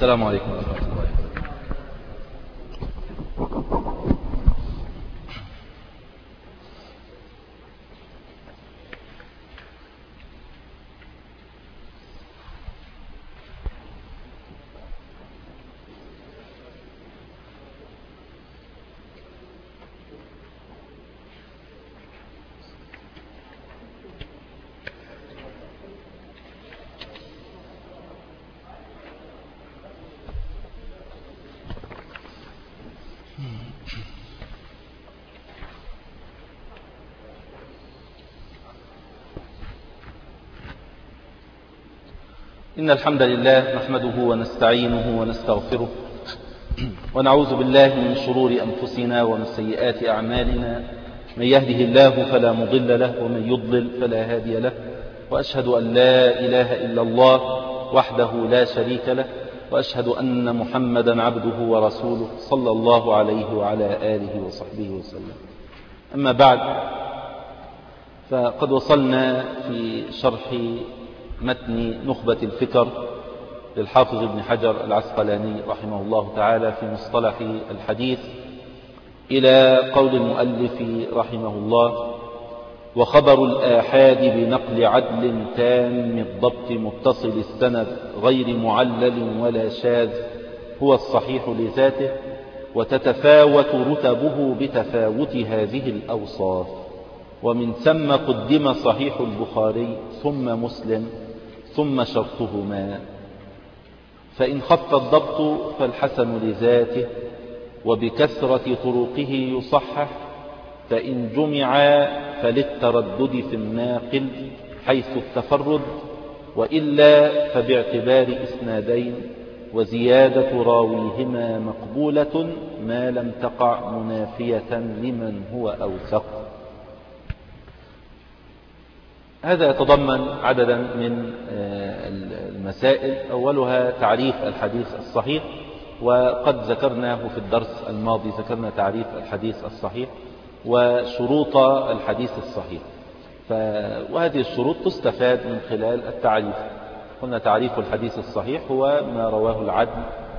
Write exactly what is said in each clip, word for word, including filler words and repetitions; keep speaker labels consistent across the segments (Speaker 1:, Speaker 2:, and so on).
Speaker 1: السلام عليكم ورحمة الله. إن الحمد لله نحمده ونستعينه ونستغفره ونعوذ بالله من شرور أنفسنا ومن سيئات أعمالنا. من يهده الله فلا مضل له ومن يضلل فلا هادي له، وأشهد أن لا إله إلا الله وحده لا شريك له، وأشهد أن محمدا عبده ورسوله صلى الله عليه وعلى آله وصحبه وسلم. أما بعد، فقد وصلنا في شرح متن نخبة الفكر للحافظ ابن حجر العسقلاني رحمه الله تعالى في مصطلح الحديث إلى قول المؤلف رحمه الله: وخبر الآحاد بنقل عدل تام الضبط متصل السند غير معلل ولا شاذ هو الصحيح لذاته، وتتفاوت رتبه بتفاوت هذه الأوصاف، ومن ثم قدم صحيح البخاري ثم مسلم ثم شرطهما. فإن خف الضبط فالحسن لذاته وبكثرة طرقه يصحح، فإن جمع فللتردد في الناقل حيث التفرد، وإلا فباعتبار إسنادين وزيادة راويهما مقبولة ما لم تقع منافية لمن هو أوثق. هذا يتضمن عددا من المسائل، أولها تعريف الحديث الصحيح، وقد ذكرناه في الدرس الماضي، ذكرنا تعريف الحديث الصحيح وشروط الحديث الصحيح. ف... وهذه الشروط تستفاد من خلال التعريف. قلنا تعريف الحديث الصحيح هو ما رواه العدل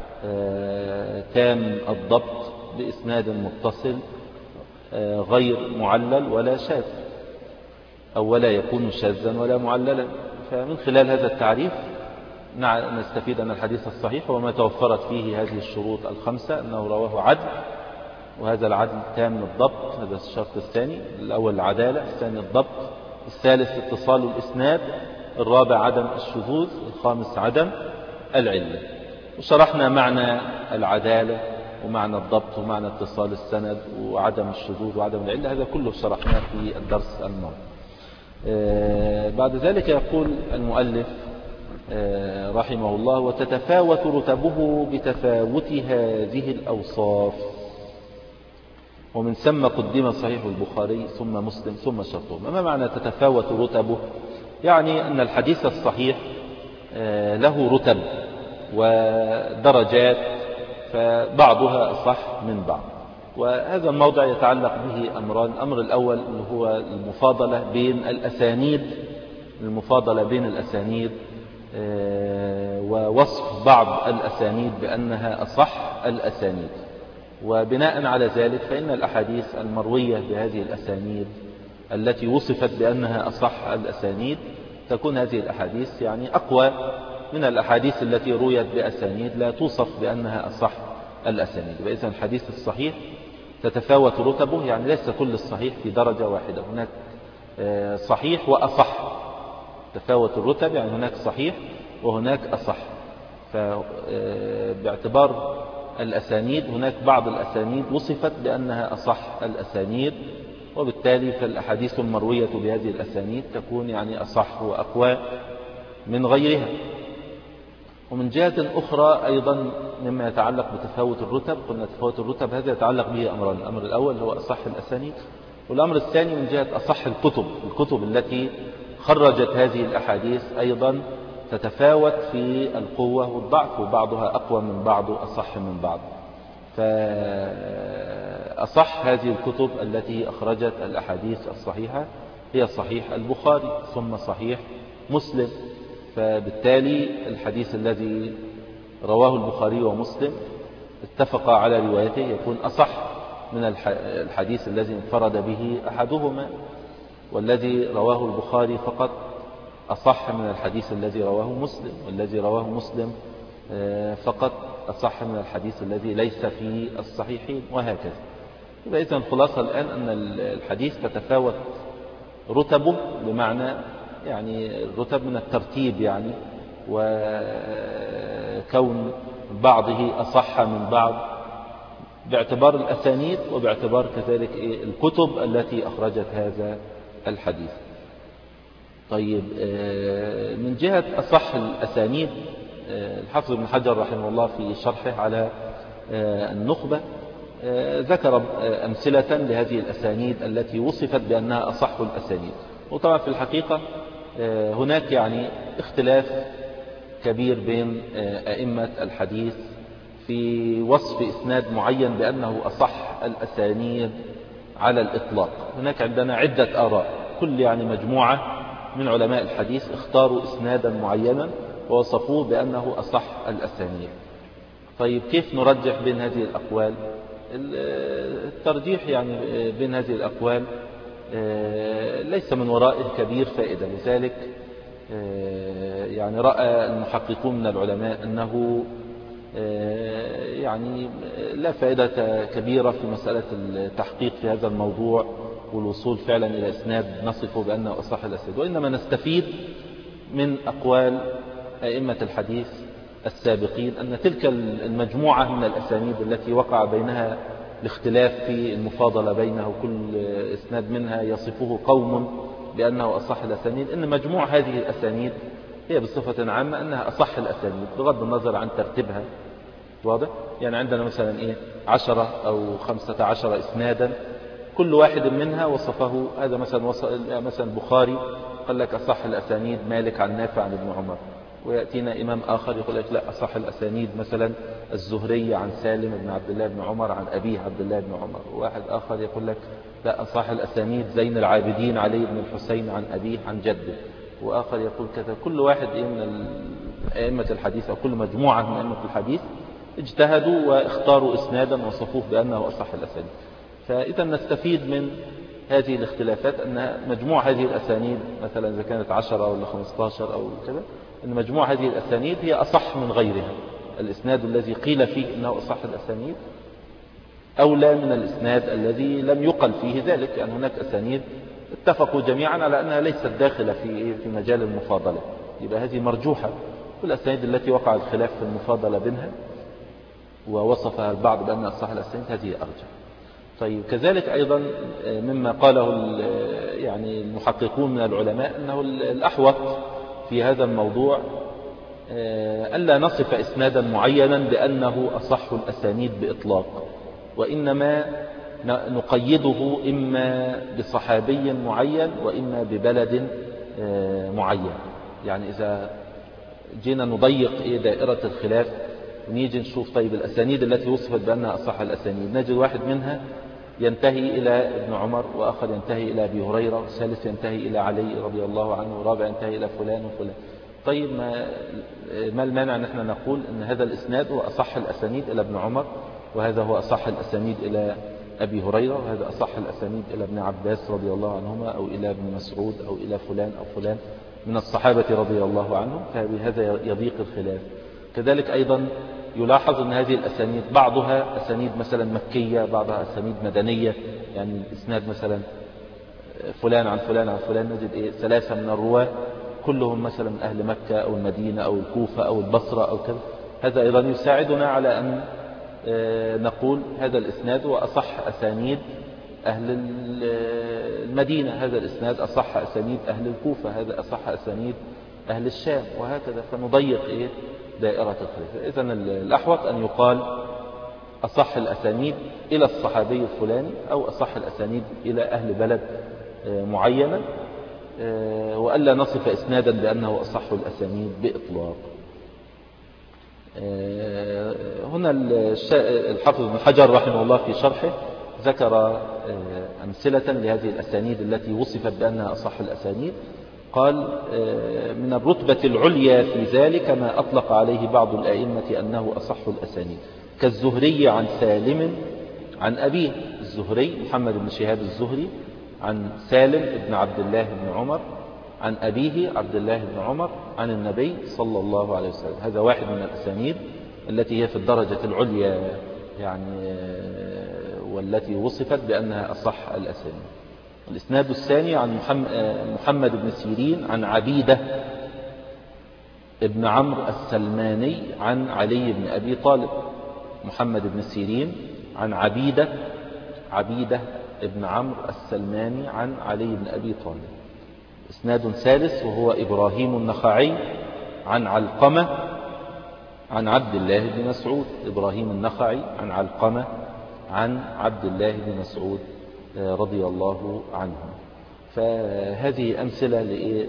Speaker 1: تام الضبط بإسناد متصل غير معلل ولا شاذ، أو ولا يكون شاذا ولا معللا. فمن خلال هذا التعريف نستفيد أن الحديث الصحيح هو ما توفرت فيه هذه الشروط الخمسة: أنه رواه عدل، وهذا العدل تام الضبط، هذا الشرط الثاني. الأول العدالة، الثاني الضبط، الثالث اتصال الإسناد، الرابع عدم الشذوذ، الخامس عدم العلة. وشرحنا معنى العدالة ومعنى الضبط ومعنى اتصال السند وعدم الشذوذ وعدم العلة، هذا كله شرحناه في الدرس الماضي. بعد ذلك يقول المؤلف رحمه الله: وتتفاوت رتبه بتفاوت هذه الأوصاف، ومن ثم قدم صحيح البخاري ثم مسلم ثم شرطهما. ما معنى تتفاوت رتبه؟ يعني أن الحديث الصحيح له رتب ودرجات، فبعضها أصح من بعض. وهذا الموضع يتعلق به أمران: الأمر الأول اللي هو المفاضلة بين الأسانيد، المفاضلة بين الأسانيد ووصف بعض الأسانيد بأنها أصح الأسانيد، وبناء على ذلك فإن الأحاديث المروية بهذه الأسانيد التي وصفت بأنها أصح الأسانيد تكون هذه الأحاديث يعني أقوى من الأحاديث التي رويت بأسانيد لا توصف بأنها أصح الأسانيد. وإذن الحديث الصحيح تتفاوت رتبه، يعني ليس كل الصحيح في درجة واحدة، هناك صحيح وأصح، تفاوت الرتب يعني هناك صحيح وهناك أصح. فباعتبار الأسانيد هناك بعض الأسانيد وصفت بأنها أصح الأسانيد، وبالتالي فالأحاديث المروية بهذه الأسانيد تكون يعني أصح وأقوى من غيرها. ومن جهة أخرى أيضا مما يتعلق بتفاوت الرتب، قلنا تفاوت الرتب هذا يتعلق به أمران: الأمر الأول هو أصح الأسانيد، والأمر الثاني من جهة أصح الكتب، الكتب التي خرجت هذه الأحاديث أيضا تتفاوت في القوة والضعف، وبعضها أقوى من بعض وأصح من بعض. فأصح هذه الكتب التي أخرجت الأحاديث الصحيحة هي صحيح البخاري ثم صحيح مسلم. فبالتالي الحديث الذي رواه البخاري ومسلم اتفقا على روايته يكون أصح من الحديث الذي انفرد به أحدهما، والذي رواه البخاري فقط أصح من الحديث الذي رواه مسلم، والذي رواه مسلم فقط أصح من الحديث الذي ليس في الصحيحين، وهكذا. يبقى إذن الخلاصة الآن أن الحديث تتفاوت رتبه، بمعنى يعني الرتب من الترتيب يعني، وكون بعضه أصح من بعض باعتبار الأسانيد، وباعتبار كذلك الكتب التي أخرجت هذا الحديث. طيب، من جهة أصح الأسانيد، الحافظ ابن حجر رحمه الله في شرحه على النخبة ذكر أمثلة لهذه الأسانيد التي وصفت بأنها أصح الأسانيد. وطبعا في الحقيقة هناك يعني اختلاف كبير بين أئمة الحديث في وصف إسناد معين بأنه أصح الأسانيد على الإطلاق. هناك عندنا عدة آراء، كل يعني مجموعة من علماء الحديث اختاروا إسنادا معينا ووصفوه بأنه أصح الأسانيد. طيب، كيف نرجح بين هذه الأقوال؟ الترجيح يعني بين هذه الأقوال ليس من ورائه كبير فائدة. لذلك يعني رأى المحققون من العلماء أنه يعني لا فائدة كبيرة في مسألة التحقيق في هذا الموضوع والوصول فعلا إلى إسناد نصفه بأنه أصح الأسانيد، وإنما نستفيد من أقوال أئمة الحديث السابقين أن تلك المجموعة من الأسانيد التي وقع بينها الاختلاف في المفاضلة بينه، وكل إسناد منها يصفه قوم بأنه أصح الأسانيد، إن مجموع هذه الأسانيد هي بصفة عامة أنها أصح الأسانيد بغض النظر عن ترتيبها. واضح؟ يعني عندنا مثلا إيه عشرة أو خمسة عشر إسنادا، كل واحد منها وصفه هذا. مثلا مثلا البخاري قال لك أصح الأسانيد مالك عن نافع عن ابن عمر، ويأتينا إمام آخر يقول لك لا، أصح الأسانيد مثلا الزهري عن سالم بن عبد الله بن عمر عن أبيه عبد الله بن عمر، وواحد آخر يقول لك لا، أصح الأسانيد زين العابدين علي بن الحسين عن أبيه عن جده، وآخر يقول كذا. كل واحد من أئمة الحديث أو كل مجموعة من أئمة الحديث اجتهدوا واختاروا إسنادا وصفوه بأنه أصح الأسانيد. فإذا نستفيد من هذه الاختلافات أن مجموع هذه الأسانيد مثلا إذا كانت عشرة أو خمستاشر أو كذا، أن مجموع هذه الأسانيد هي أصح من غيرها. الإسناد الذي قيل فيه أنه أصح الأسانيد أولى من الإسناد الذي لم يقل فيه ذلك. يعني هناك أسانيد اتفقوا جميعا على أنها ليست داخلة في في مجال المفاضلة، يبقى هذه مرجوحة. والأسانيد التي وقع الخلاف في المفاضلة بينها ووصفها البعض بأنها أصح الأسانيد هذه أرجح. طيب، كذلك أيضا مما قاله يعني المحققون من العلماء أنه الأحوط في هذا الموضوع ألا نصف إسنادا معينا بأنه أصح الأسانيد بإطلاق، وإنما نقيده إما بصحابي معين وإما ببلد معين. يعني إذا جينا نضيق دائرة الخلاف ونيجي نشوف طيب الأسانيد التي وصفت بأنها أصح الأسانيد، نجد واحد منها ينتهي إلى ابن عمر، وآخر ينتهي إلى أبي هريرة، والثالث ينتهي إلى علي رضي الله عنه، والرابع ينتهي إلى فلان وفلان. طيب، ما, ما المانع أن احنا نقول أن هذا الإسناد هو أصح الأسانيد إلى ابن عمر، وهذا هو أصح الأسانيد إلى أبي هريرة، وهذا أصح الأسانيد إلى ابن عباس رضي الله عنهما، أو إلى ابن مسعود، أو إلى فلان أو فلان من الصحابة رضي الله عنهم، فبهذا يضيق الخلاف. كذلك أيضا يلاحظ أن هذه الأسانيد بعضها أسانيد مثلا مكية، بعضها أسانيد مدنية. يعني الإسناد مثلا فلان عن فلان عن فلان، نجد إيه ثلاثة من الرواة كلهم مثلا أهل مكة أو المدينة أو الكوفة أو البصرة أو كذا. هذا أيضا يساعدنا على أن نقول هذا الإسناد هو أصح أسانيد أهل المدينة، هذا الإسناد أصح أسانيد أهل الكوفة، هذا أصح أسانيد أهل الشام، وهكذا. فنضيق إيه دائرة الخلاف. إذن الأحوط أن يقال أصح الأسانيد إلى الصحابي الفلاني، أو أصح الأسانيد إلى أهل بلد معينة، وألا نصف إسنادا بأنه أصح الأسانيد بإطلاق. هنا الحافظ ابن حجر رحمه الله في شرحه ذكر أمثلة لهذه الأسانيد التي وصفت بأنها أصح الأسانيد. قال من الرتبة العليا في ذلك ما أطلق عليه بعض الأئمة أنه أصح الأسانيد، كالزهري عن سالم عن أبيه. الزهري محمد بن شهاب الزهري عن سالم بن عبد الله بن عمر عن أبيه عبد الله بن عمر عن النبي صلى الله عليه وسلم. هذا واحد من الأسانيد التي هي في الدرجة العليا يعني، والتي وصفت بأنها أصح الأسانيد. الإسناد الثاني عن محمد بن سيرين عن عبيدة ابن عمرو السلماني عن علي بن أبي طالب. محمد بن سيرين عن عبيدة عبيدة ابن عمرو السلماني عن علي بن أبي طالب. إسناد ثالث وهو إبراهيم النخعي عن علقمة عن عبد الله بن مسعود. إبراهيم النخعي عن علقمة عن عبد الله بن مسعود رضي الله عنه. فهذه أمثلة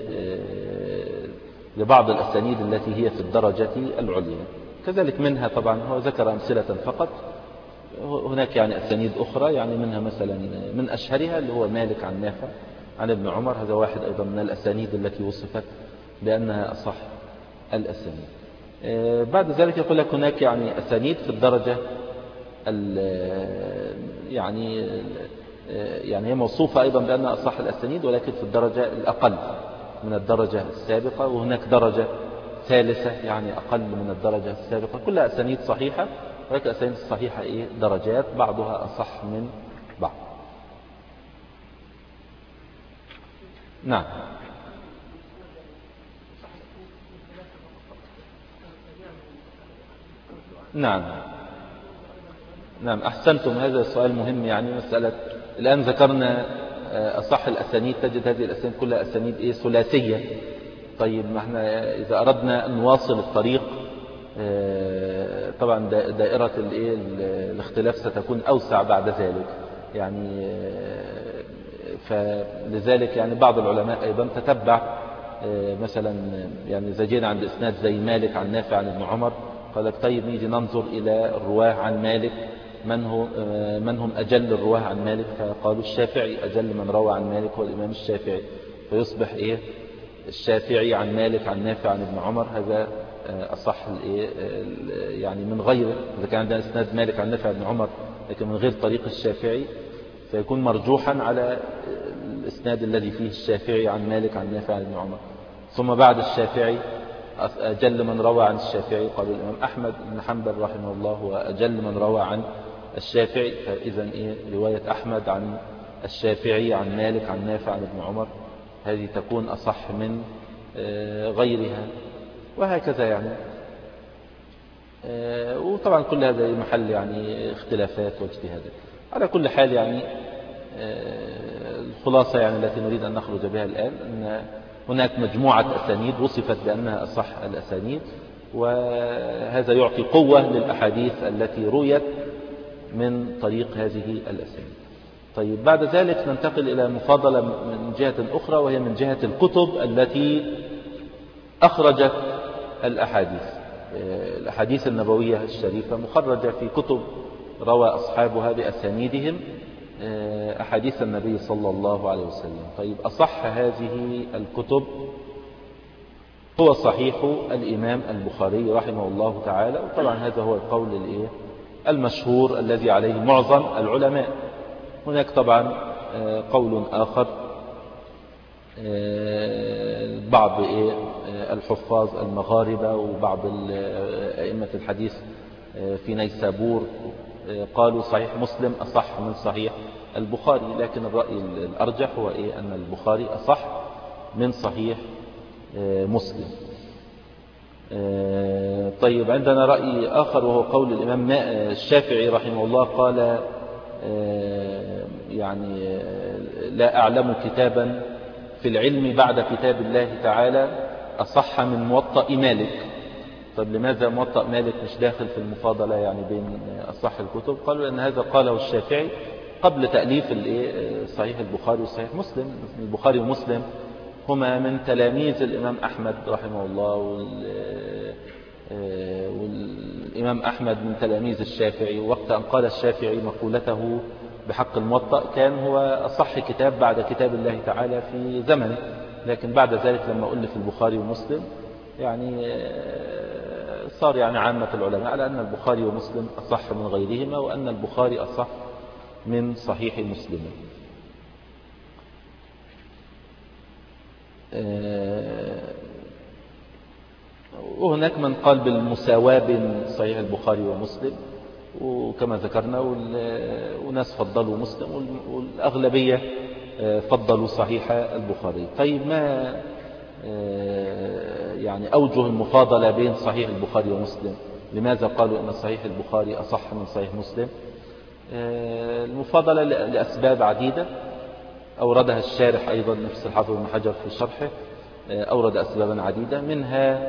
Speaker 1: لبعض الأسانيد التي هي في الدرجة العليا. كذلك منها طبعا هو ذكر أمثلة فقط، هناك يعني أسانيد أخرى، يعني منها مثلا من أشهرها اللي هو مالك عن نافع عن ابن عمر، هذا واحد أيضا من الأسانيد التي وصفت بأنها أصح الأسانيد. بعد ذلك يقول لك هناك يعني أسانيد في الدرجة يعني يعني هي موصوفة أيضا بأنها أصح الأسانيد، ولكن في الدرجة الأقل من الدرجة السابقة، وهناك درجة ثالثة يعني أقل من الدرجة السابقة. كلها أسانيد صحيحة، ولكن الأسانيد الصحيحة إيه درجات، بعضها أصح من بعض. نعم نعم نعم أحسنتم، هذا سؤال مهم. يعني مسألة الآن ذكرنا أصح الأسانيد، تجد هذه الأسانيد كلها أسانيد إيه ثلاثية. طيب ما احنا إذا أردنا أن نواصل الطريق طبعا دائرة الإيه الاختلاف ستكون أوسع بعد ذلك يعني. فلذلك يعني بعض العلماء أيضا تتبع مثلا، يعني إذا جينا عند إسناد زي مالك عن نافع عن ابن عمر، قال لك طيب نيجي ننظر إلى الرواه عن مالك، من, هو من هم أجل الرواه عن مالك؟ فقالوا الشافعي أجل من روى عن مالك هو الإمام الشافعي، فيصبح إيه الشافعي عن مالك عن نافع عن ابن عمر، هذا أصح الإيه يعني من غيره. إذا كان عندنا إسناد مالك عن نافع عن ابن عمر لكن من غير طريق الشافعي، فيكون مرجوحا على الإسناد الذي فيه الشافعي عن مالك عن نافع عن ابن عمر. ثم بعد الشافعي أجل من روى عن الشافعي قالوا الإمام أحمد بن حنبل رحمه الله وأجل من روى عن الشافعي، فإذا إيه رواية أحمد عن الشافعي عن مالك عن نافع عن ابن عمر هذه تكون أصح من غيرها، وهكذا يعني. وطبعا كل هذا محل يعني اختلافات واجتهادات. على كل حال يعني الخلاصة يعني التي نريد أن نخرج بها الآن أن هناك مجموعة أسانيد وصفت بأنها أصح الأسانيد، وهذا يعطي قوة للأحاديث التي رويت من طريق هذه الأسانيد. طيب بعد ذلك ننتقل إلى مفاضلة من جهة أخرى، وهي من جهة الكتب التي أخرجت الأحاديث. الأحاديث النبوية الشريفة مخرجة في كتب روى أصحابها بأسانيدهم أحاديث النبي صلى الله عليه وسلم. طيب أصح هذه الكتب هو صحيح الإمام البخاري رحمه الله تعالى، وطبعا هذا هو القول المشهور الذي عليه معظم العلماء. هناك طبعا قول آخر بعض الحفاظ المغاربة وبعض أئمة الحديث في نيسابور قالوا صحيح مسلم أصح من صحيح البخاري، لكن الرأي الأرجح هو إيه أن البخاري أصح من صحيح مسلم. طيب عندنا رأي آخر وهو قول الإمام الشافعي رحمه الله، قال يعني لا أعلم كتابا في العلم بعد كتاب الله تعالى أصح من موطأ مالك. طيب لماذا موطأ مالك مش داخل في المفاضلة يعني بين أصح الكتب؟ قالوا لأن هذا قاله الشافعي قبل تأليف صحيح البخاري وصحيح مسلم. البخاري ومسلم هما من تلاميذ الإمام أحمد رحمه الله، والإمام أحمد من تلاميذ الشافعي. وقت أن قال الشافعي مقولته بحق الموطأ كان هو أصح كتاب بعد كتاب الله تعالى في زمنه، لكن بعد ذلك لما ألف البخاري ومسلم يعني صار يعني عامة العلماء على أن البخاري ومسلم أصح من غيرهما، وأن البخاري أصح من صحيح مسلم. وهناك من قال بالمساواة بين صحيح البخاري ومسلم، وكما ذكرنا وناس فضلوا مسلم والأغلبية فضلوا صحيح البخاري. طيب ما يعني أوجه المفاضلة بين صحيح البخاري ومسلم؟ لماذا قالوا أن صحيح البخاري أصح من صحيح مسلم؟ المفاضلة لأسباب عديدة أوردها الشارح أيضا نفس الحافظ بن حجر في شرحه، أورد أسبابا عديدة، منها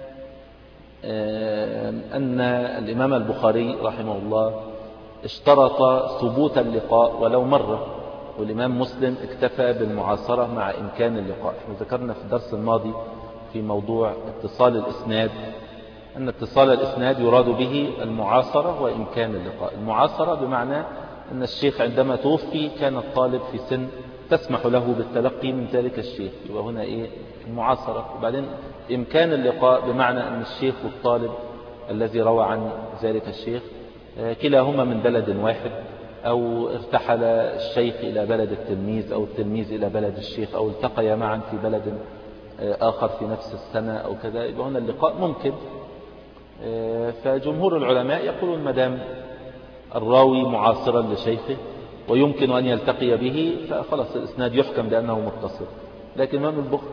Speaker 1: أن الإمام البخاري رحمه الله اشترط ثبوت اللقاء ولو مرة، والإمام مسلم اكتفى بالمعاصرة مع إمكان اللقاء. احنا ذكرنا في الدرس الماضي في موضوع اتصال الإسناد أن اتصال الإسناد يراد به المعاصرة وإمكان اللقاء. المعاصرة بمعنى أن الشيخ عندما توفي كان الطالب في سن تسمح له بالتلقي من ذلك الشيخ، يبقى هنا إيه المعاصرة. وبعدين إمكان اللقاء بمعنى أن الشيخ والطالب الذي روى عن ذلك الشيخ كلاهما من بلد واحد، أو ارتحل الشيخ إلى بلد التلميذ أو التلميذ إلى بلد الشيخ، أو التقيا معا في بلد آخر في نفس السنة أو كذا، يبقى هنا اللقاء ممكن. فجمهور العلماء يقولون مدام الراوي معاصرا لشيخه ويمكن أن يلتقي به فخلاص الإسناد يحكم بأنه متصل. لكن إمام البخاري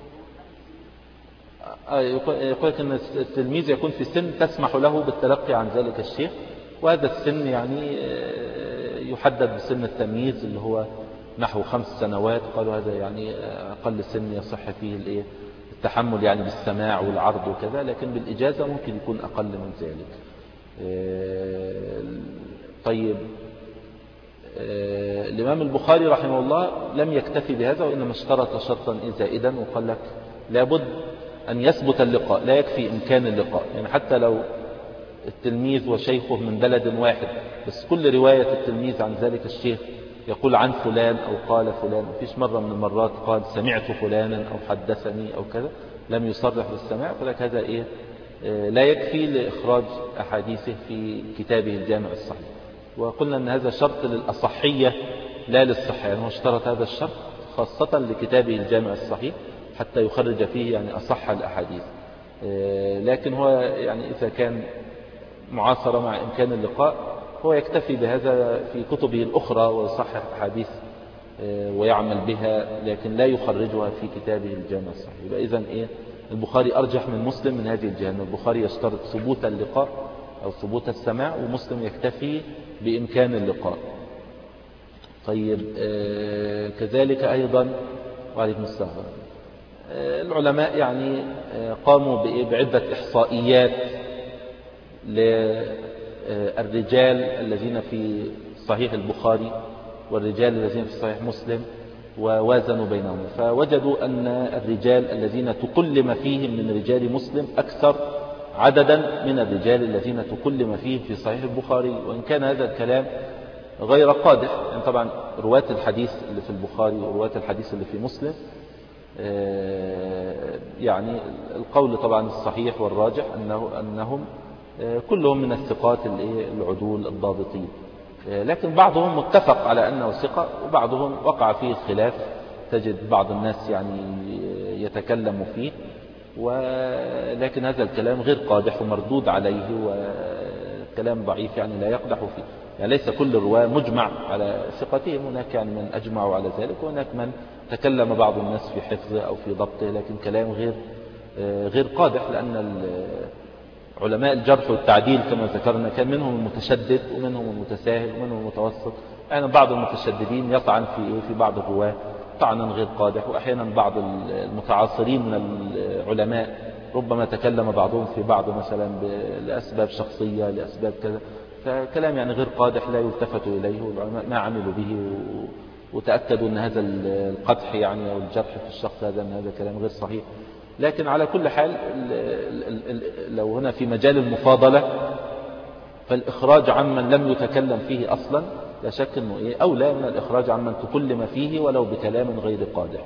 Speaker 1: يقول لك أن التلميذ يكون في سن تسمح له بالتلقي عن ذلك الشيخ، وهذا السن يعني يحدد بسن التمييز اللي هو نحو خمس سنوات، قالوا هذا يعني أقل سن يصح فيه التحمل يعني بالسماع والعرض وكذا، لكن بالإجازة ممكن يكون أقل من ذلك. طيب الإمام البخاري رحمه الله لم يكتفي بهذا، وإنما اشترط شرطا زائدا وقال لك لابد أن يثبت اللقاء، لا يكفي إمكان اللقاء. يعني حتى لو التلميذ وشيخه من بلد واحد، بس كل رواية التلميذ عن ذلك الشيخ يقول عن فلان أو قال فلان، مفيش مرة من المرات قال سمعت فلانا أو حدثني أو كذا، لم يصرح بالسماع، فلك هذا إيه لا يكفي لإخراج أحاديثه في كتابه الجامع الصحيح. وقلنا أن هذا شرط للأصحية لا للصحة، يعني هو اشترط هذا الشرط خاصة لكتابه الجامع الصحيح حتى يخرج فيه يعني أصح الأحاديث. لكن هو يعني إذا كان معاصرة مع إمكان اللقاء هو يكتفي بهذا في كتبه الأخرى ويصحح أحاديث ويعمل بها، لكن لا يخرجها في كتابه الجامع الصحيح. يبقى إذن إيه البخاري أرجح من مسلم من هذه الجهة، أن البخاري يشترط ثبوت اللقاء أو ثبوت السماع، ومسلم يكتفي بإمكان اللقاء. طيب آه كذلك أيضا وعليكم السلام آه العلماء يعني آه قاموا بعدة إحصائيات للرجال الذين في صحيح البخاري والرجال الذين في صحيح مسلم ووازنوا بينهم، فوجدوا أن الرجال الذين تكلم فيهم من رجال مسلم أكثر عددا من الرجال الذين تكلم فيهم في صحيح البخاري، وإن كان هذا الكلام غير قادح. يعني طبعا رواة الحديث اللي في البخاري ورواة الحديث اللي في مسلم يعني القول طبعا الصحيح والراجح أنه أنهم كلهم من الثقات العدول الضابطين، لكن بعضهم متفق على أنه ثقة وبعضهم وقع فيه الخلاف، تجد بعض الناس يعني يتكلم فيه، ولكن هذا الكلام غير قادح ومردود عليه وكلام ضعيف يعني لا يقدح فيه. يعني ليس كل الرواة مجمع على ثقتهم، هناك يعني من أجمعوا على ذلك، وهناك من تكلم بعض الناس في حفظه أو في ضبطه، لكن كلام غير غير قادح، لأن علماء الجرح والتعديل كما ذكرنا كان منهم المتشدد ومنهم المتساهل ومنهم المتوسط. أحيانا بعض المتشددين يطعن في في بعض الرواة طعنا غير قادح، وأحيانا بعض المتعاصرين من العلماء ربما تكلم بعضهم في بعض مثلا لأسباب شخصية لأسباب كذا، فكلام يعني غير قادح لا يلتفت إليه، والعلماء ما عملوا به وتأكدوا أن هذا القدح يعني أو الجرح في الشخص هذا أن هذا كلام غير صحيح. لكن على كل حال لو هنا في مجال المفاضلة فالإخراج عمن لم يتكلم فيه أصلا لا شك أنه إيه أولى من الإخراج عمن تكلم فيه ولو بكلام غير قادح.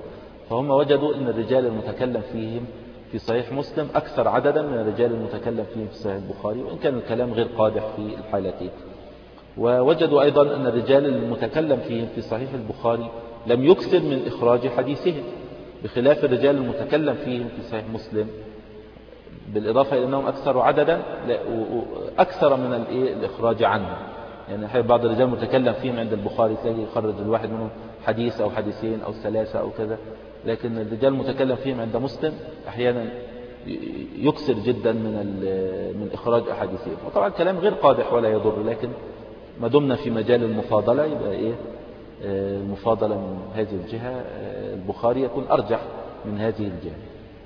Speaker 1: فهم وجدوا أن الرجال المتكلم فيهم في صحيح مسلم أكثر عددا من الرجال المتكلم فيهم في صحيح البخاري، وإن كان الكلام غير قادح في الحالتين. ووجدوا أيضا أن الرجال المتكلم فيهم في صحيح البخاري لم يكثر من إخراج حديثهم، بخلاف الرجال المتكلم فيهم في صحيح مسلم، بالإضافة إلى أنهم أكثر عددا أكثر من الإخراج عنهم. يعني بعض الرجال المتكلم فيهم عند البخاري تلاقي يخرج الواحد منهم حديث أو حديثين أو ثلاثة أو كذا، لكن الرجال المتكلم فيهم عند مسلم أحيانا يكثر جدا من من إخراج أحاديثهم. وطبعا الكلام غير قادح ولا يضر، لكن ما دمنا في مجال المفاضلة يبقى إيه المفاضلة من هذه الجهة البخاري يكون أرجح من هذه الجهة.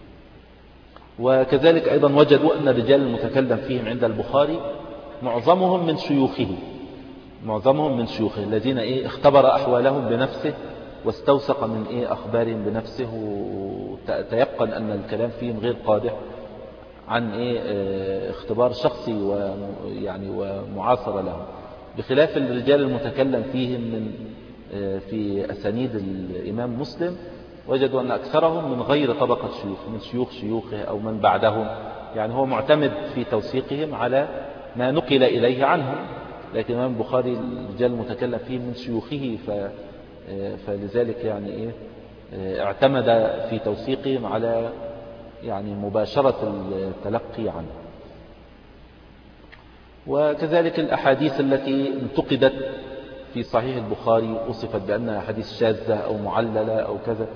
Speaker 1: وكذلك أيضا وجدوا أن الرجال المتكلم فيهم عند البخاري معظمهم من شيوخه معظمهم من شيوخه الذين إيه اختبر أحوالهم بنفسه واستوثق من إيه أخبارهم بنفسه، وتيقن أن الكلام فيهم غير قادح عن إيه اختبار شخصي ويعني ومعاصرة لهم، بخلاف الرجال المتكلم فيهم من في أسانيد الإمام مسلم وجدوا أن أكثرهم من غير طبقة شيوخ، من شيوخ شيوخه أو من بعدهم، يعني هو معتمد في توثيقهم على ما نقل إليه عنهم. لكن الإمام البخاري الرجال المتكلم فيه من شيوخه ف... فلذلك يعني إيه اعتمد في توثيقهم على يعني مباشرة التلقي عنه. وكذلك الأحاديث التي انتقدت في صحيح البخاري وصفت بأنها حديث شاذة أو معللة أو كذا،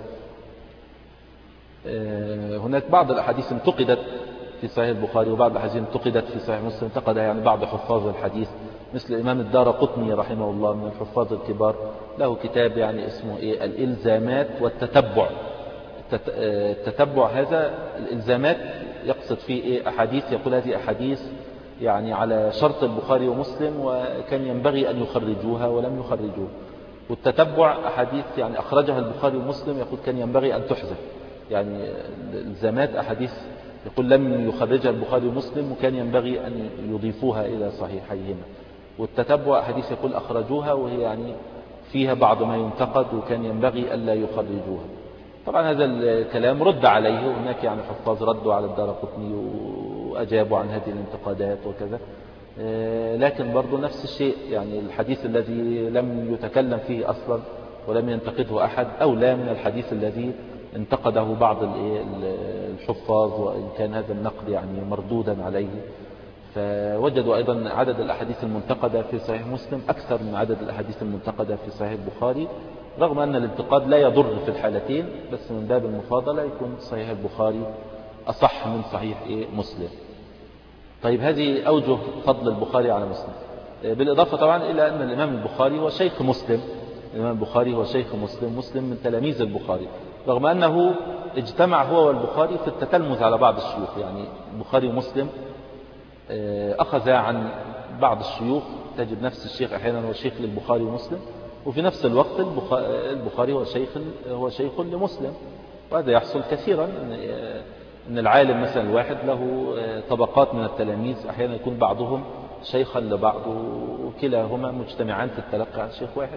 Speaker 1: هناك بعض الأحاديث انتقدت في صحيح البخاري وبعض الأحاديث انتقدت في صحيح مسلم، انتقدها يعني بعض حفاظ الحديث مثل الإمام الدارقطني رحمه الله من الحفاظ الكبار، له كتاب يعني اسمه إيه الإلزامات والتتبع. التتبع هذا الإلزامات يقصد فيه إيه أحاديث يقول هذه أحاديث يعني على شرط البخاري ومسلم وكان ينبغي أن يخرجوها ولم يخرجوها، والتتبع أحاديث يعني أخرجها البخاري ومسلم يقول كان ينبغي أن تحذف، يعني الإلزامات أحاديث يقول لم يخرجها البخاري ومسلم وكان ينبغي أن يضيفوها إلى صحيحيهما، والتتبع أحاديث يقول أخرجوها وهي يعني فيها بعض ما ينتقد وكان ينبغي ألا يخرجوها. طبعا هذا الكلام رد عليه، وهناك يعني حفاظ ردوا على الدارقطني وأجابوا عن هذه الانتقادات وكذا، لكن برضو نفس الشيء، يعني الحديث الذي لم يتكلم فيه أصلا ولم ينتقده أحد أولى من الحديث الذي انتقده بعض الحفاظ وإن كان هذا النقد يعني مردودا عليه. فوجدوا أيضا عدد الأحاديث المنتقدة في صحيح مسلم أكثر من عدد الأحاديث المنتقدة في صحيح البخاري، رغم أن الانتقاد لا يضر في الحالتين، بس من باب المفاضلة يكون صحيح البخاري أصح من صحيح مسلم. طيب هذه أوجه فضل البخاري على مسلم، بالإضافة طبعا إلى أن الإمام البخاري هو شيخ مسلم. الإمام البخاري هو شيخ مسلم، مسلم من تلاميذ البخاري، رغم أنه اجتمع هو والبخاري في التتلمذ على بعض الشيوخ، يعني البخاري ومسلم أخذ عن بعض الشيوخ، تجد نفس الشيخ أحيانا هو شيخ للبخاري ومسلم، وفي نفس الوقت البخاري هو شيخ هو شيخ لمسلم. وهذا يحصل كثيرا أن العالم مثلا الواحد له طبقات من التلاميذ، أحيانا يكون بعضهم شيخا لبعض وكلاهما مجتمعان في التلقي عن شيخ واحد.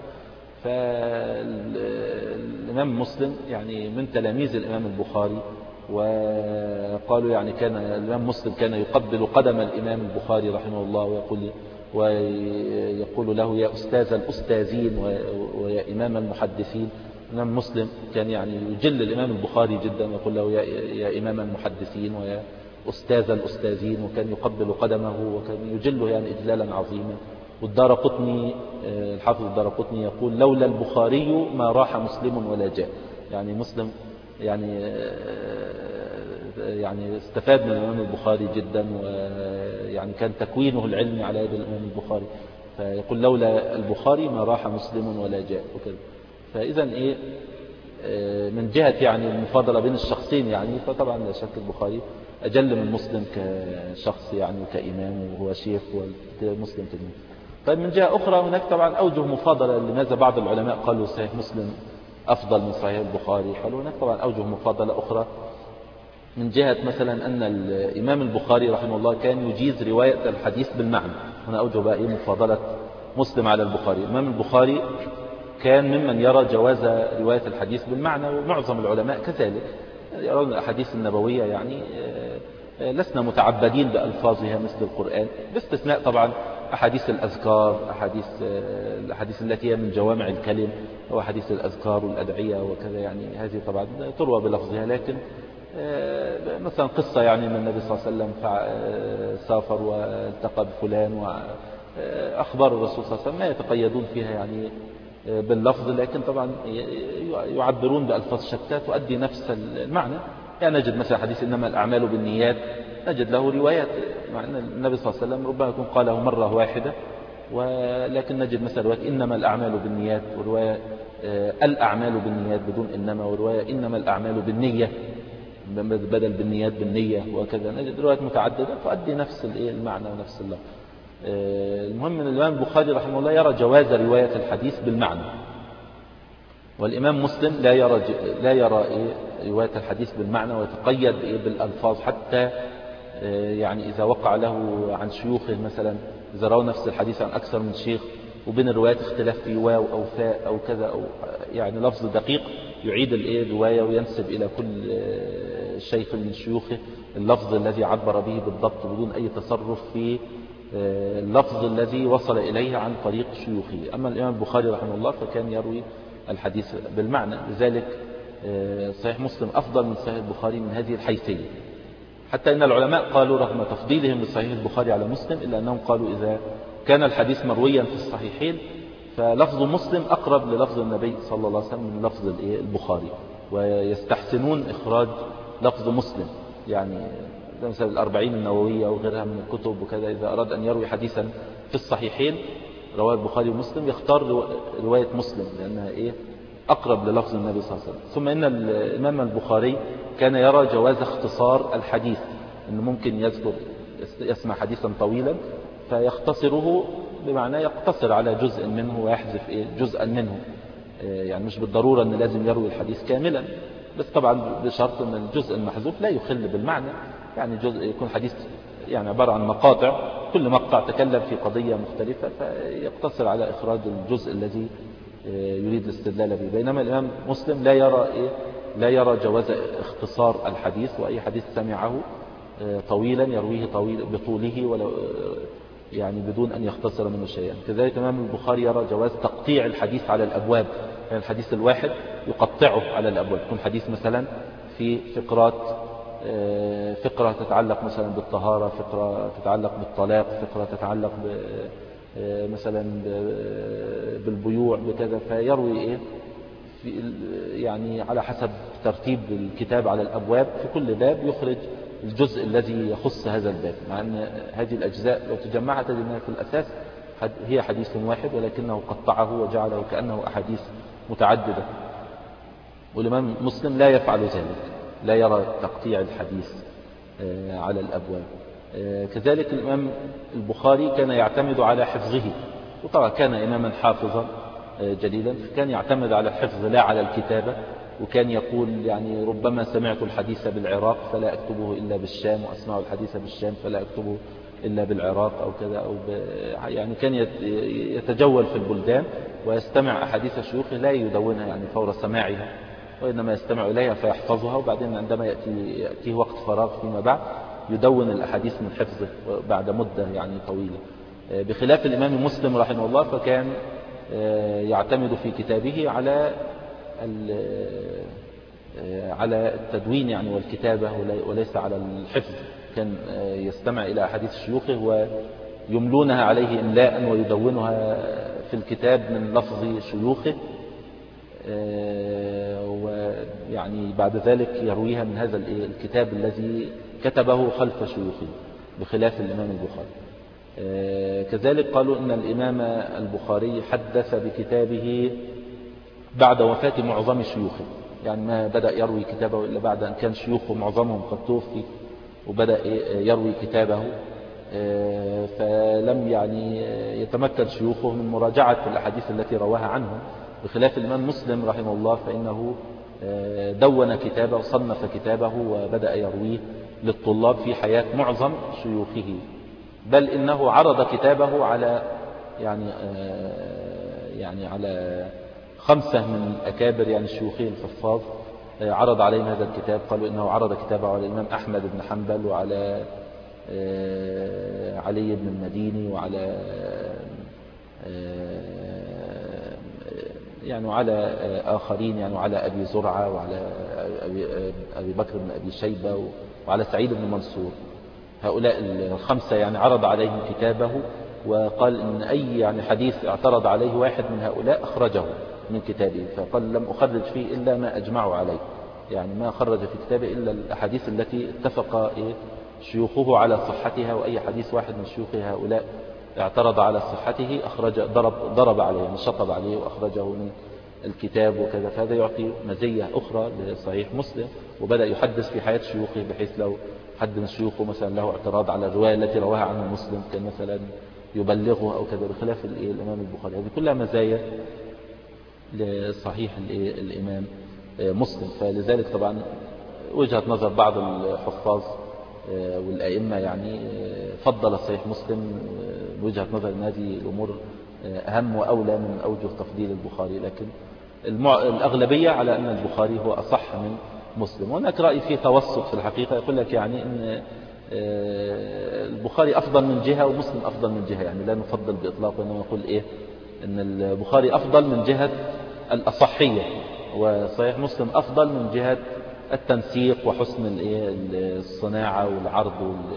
Speaker 1: فالإمام مسلم يعني من تلاميذ الإمام البخاري، وقالوا يعني كان الإمام مسلم كان يقبل قدم الإمام البخاري رحمه الله ويقول ويقول له يا أستاذ الأستاذين ويا إمام المحدثين. الإمام مسلم كان يعني يجل الإمام البخاري جدا ويقول له يا إمام المحدثين ويا أستاذ الأستاذين، وكان يقبل قدمه وكان يجله يعني إجلالا عظيما. والدارقطني الحافظ الدارقطني يقول لولا البخاري ما راح مسلم ولا جاء، يعني مسلم يعني يعني استفاد من الإمام البخاري جدا، ويعني كان تكوينه العلمي على يد الإمام البخاري، فيقول لولا البخاري ما راح مسلم ولا جاء وكذا. فإذا إيه من جهة يعني المفاضلة بين الشخصين يعني، فطبعا لا شك البخاري أجل من مسلم كشخص يعني كإمام وهو شيخ ومسلم تلميذ. طيب من جهة أخرى هناك طبعا أوجه مفاضلة، لماذا بعض العلماء قالوا صحيح مسلم أفضل من صحيح البخاري؟ قالوا هناك طبعا أوجه مفاضلة أخرى، من جهة مثلا أن الإمام البخاري رحمه الله كان يجيز رواية الحديث بالمعنى. هنا أوجه بقى إيه مفاضلة مسلم على البخاري. الإمام البخاري فكان ممن يرى جواز رواية الحديث بالمعنى، ومعظم العلماء كذلك يرون الأحاديث النبوية يعني لسنا متعبدين بألفاظها مثل القرآن، باستثناء طبعا أحاديث الأذكار، أحاديث الأحاديث التي هي من جوامع الكلم، أو أحاديث الأذكار والأدعية وكذا، يعني هذه طبعا تروى بلفظها. لكن مثلا قصة يعني أن النبي صلى الله عليه وسلم سافر والتقى بفلان، وأخبار الرسول صلى الله عليه وسلم ما يتقيدون فيها يعني باللفظ، لكن طبعا يعبرون بألفاظ شتى تؤدي نفس المعنى. يعني نجد مثلا حديث إنما الأعمال بالنيات، نجد له روايات، مع أن النبي صلى الله عليه وسلم ربما يكون قاله مرة واحدة، ولكن نجد مثلا رواية إنما الأعمال بالنيات، ورواية الأعمال بالنيات بدون إنما، ورواية إنما الأعمال بالنية بدل بالنيات بالنية، وكذا نجد روايات متعددة تؤدي نفس المعنى ونفس اللفظ. المهم أن الإمام البخاري رحمه الله يرى جواز رواية الحديث بالمعنى، والإمام مسلم لا يرى لا يرى رواية الحديث بالمعنى، ويتقيد بالألفاظ، حتى يعني إذا وقع له عن شيوخه مثلا، إذا رأوا نفس الحديث عن أكثر من شيخ وبين الروايات اختلاف في واو أو فاء أو كذا، أو يعني لفظ دقيق، يعيد الرواية وينسب إلى كل شيخ من شيوخه اللفظ الذي عبر به بالضبط، بدون أي تصرف في اللفظ الذي وصل إليه عن طريق شيوخه. أما الإمام البخاري رحمه الله فكان يروي الحديث بالمعنى، لذلك صحيح مسلم أفضل من صحيح البخاري من هذه الحيثية. حتى إن العلماء قالوا رغم تفضيلهم لصحيح البخاري على مسلم، إلا أنهم قالوا إذا كان الحديث مرويا في الصحيحين فلفظ مسلم أقرب للفظ النبي صلى الله عليه وسلم من لفظ البخاري، ويستحسنون إخراج لفظ مسلم، يعني مثل الأربعين النووية وغيرها من الكتب وكذا، إذا أراد أن يروي حديثا في الصحيحين رواه البخاري ومسلم يختار رواية مسلم، لأنها إيه أقرب للفظ النبي صلى الله عليه وسلم. ثم إن الإمام البخاري كان يرى جواز اختصار الحديث، أنه ممكن يذكر يسمع حديثا طويلا فيختصره، بمعنى يقتصر على جزء منه ويحذف إيه جزءا منه، يعني مش بالضرورة أن لازم يروي الحديث كاملا، بس طبعا بشرط أن الجزء المحذوف لا يخل بالمعنى، يعني جزء يكون حديث يعني عبارة عن مقاطع، كل مقطع تكلم في قضية مختلفة فيقتصر على إخراج الجزء الذي يريد الاستدلال به. بينما الإمام مسلم لا يرى إيه لا يرى جواز اختصار الحديث، وأي حديث سمعه طويلا يرويه طويل بطوله ولو يعني بدون أن يختصر منه شيئا. كذلك الإمام البخاري يرى جواز تقطيع الحديث على الأبواب، يعني الحديث الواحد يقطعه على الأبواب، يكون حديث مثلا في فقرات، فقرة تتعلق مثلا بالطهارة، فقرة تتعلق بالطلاق، فقرة تتعلق مثلا بالبيوع بكذا، فيروي إيه في يعني على حسب ترتيب الكتاب على الأبواب، في كل باب يخرج الجزء الذي يخص هذا الباب، مع أن هذه الأجزاء لو تجمعت تجد أنها في الأساس هي حديث واحد، ولكنه قطعه وجعله كأنه أحاديث متعددة. والإمام مسلم لا يفعل ذلك، لا يرى تقطيع الحديث على الأبواب. كذلك الإمام البخاري كان يعتمد على حفظه، وطبعا كان إماما حافظا جليلا، كان يعتمد على الحفظ لا على الكتابة، وكان يقول يعني ربما سمعت الحديث بالعراق فلا أكتبه إلا بالشام، وأسمع الحديث بالشام فلا أكتبه إلا بالعراق أو كذا، أو ب... يعني كان يتجول في البلدان ويستمع أحاديث شيوخه لا يدونها يعني فور سماعها، وإنما يستمع إليها فيحفظها، وبعدين عندما يأتي يأتيه وقت فراغ فيما بعد يدون الأحاديث من حفظه بعد مدة يعني طويلة. بخلاف الإمام مسلم رحمه الله فكان يعتمد في كتابه على على التدوين يعني والكتابة وليس على الحفظ، كان يستمع إلى أحاديث شيوخه ويملونها عليه إملاء ويدونها في الكتاب من لفظ شيوخه، ويعني بعد ذلك يرويها من هذا الكتاب الذي كتبه خلف شيوخه، بخلاف الإمام البخاري. كذلك قالوا إن الإمام البخاري حدث بكتابه بعد وفاة معظم شيوخه، يعني ما بدأ يروي كتابه إلا بعد أن كان شيوخه معظمهم قد توفي وبدأ يروي كتابه، فلم يعني يتمكن شيوخه من مراجعة الأحاديث التي رواها عنهم، بخلاف الإمام مسلم رحمه الله فإنه دون كتابه وصنف كتابه وبدأ يرويه للطلاب في حياة معظم شيوخه، بل إنه عرض كتابه على يعني يعني على خمسة من أكابر يعني الشيوخين الحفاظ عرض عليهم هذا الكتاب، قالوا إنه عرض كتابه على الإمام أحمد بن حنبل وعلى علي بن المديني وعلى يعني وعلى آخرين، يعني وعلى أبي زرعة وعلى أبي بكر بن أبي شيبة وعلى سعيد بن منصور. هؤلاء الخمسة يعني عرض عليهم كتابه، وقال إن أي يعني حديث اعترض عليه واحد من هؤلاء أخرجه من كتابه، فقال لم أخرج فيه إلا ما أجمعوا عليه، يعني ما خرج في كتابه إلا الأحاديث التي اتفق شيوخه على صحتها، وأي حديث واحد من شيوخ هؤلاء اعترض على صحته أخرج ضرب, ضرب عليه يعني شطب عليه وأخرجه من الكتاب وكذا. فهذا يعطي مزية أخرى لصحيح مسلم، وبدأ يحدث في حياة شيوخه، بحيث لو حد من شيوخه مثلا له اعتراض على الرواية التي رواها عنه مسلم كان مثلا يبلغه أو كذا، بخلاف الإمام البخاري. هذه كلها مزايا لصحيح الإمام مسلم. فلذلك طبعا وجهة نظر بعض الحفاظ والأئمة يعني فضل صحيح مسلم بوجهة نظر أن هذه الأمور أهم وأولى من أوجه تفضيل البخاري، لكن الأغلبية على أن البخاري هو أصح من مسلم. وهناك رأي فيه توسط في الحقيقة، يقول لك يعني أن البخاري أفضل من جهة ومسلم أفضل من جهة، يعني لا نفضل بإطلاق، وإنما نقول إيه أن البخاري أفضل من جهة الأصحية، وصحيح مسلم أفضل من جهة التنسيق وحسن الصناعة والعرض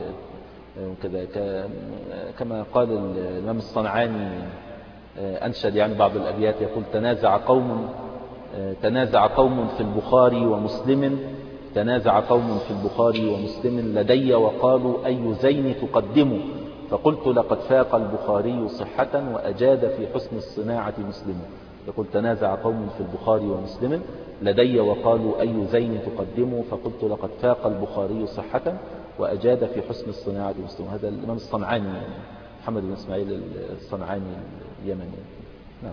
Speaker 1: وكذا. كما قال الإمام الصنعاني أنشد يعني بعض الأبيات، يقول: تنازع قوم تنازع قوم في البخاري ومسلم تنازع قوم في البخاري ومسلم لدي وقالوا أي زين تقدم، فقلت لقد فاق البخاري صحة وأجاد في حسن الصناعة مسلم. يقول: تنازع قوم في البخاري ومسلم لدي وقالوا أي زين تقدم، فقلت لقد فاق البخاري صحة وأجاد في حسن الصناعة مسلم. هذا الإمام الصنعاني محمد بن إسماعيل الصنعاني اليمني. نعم.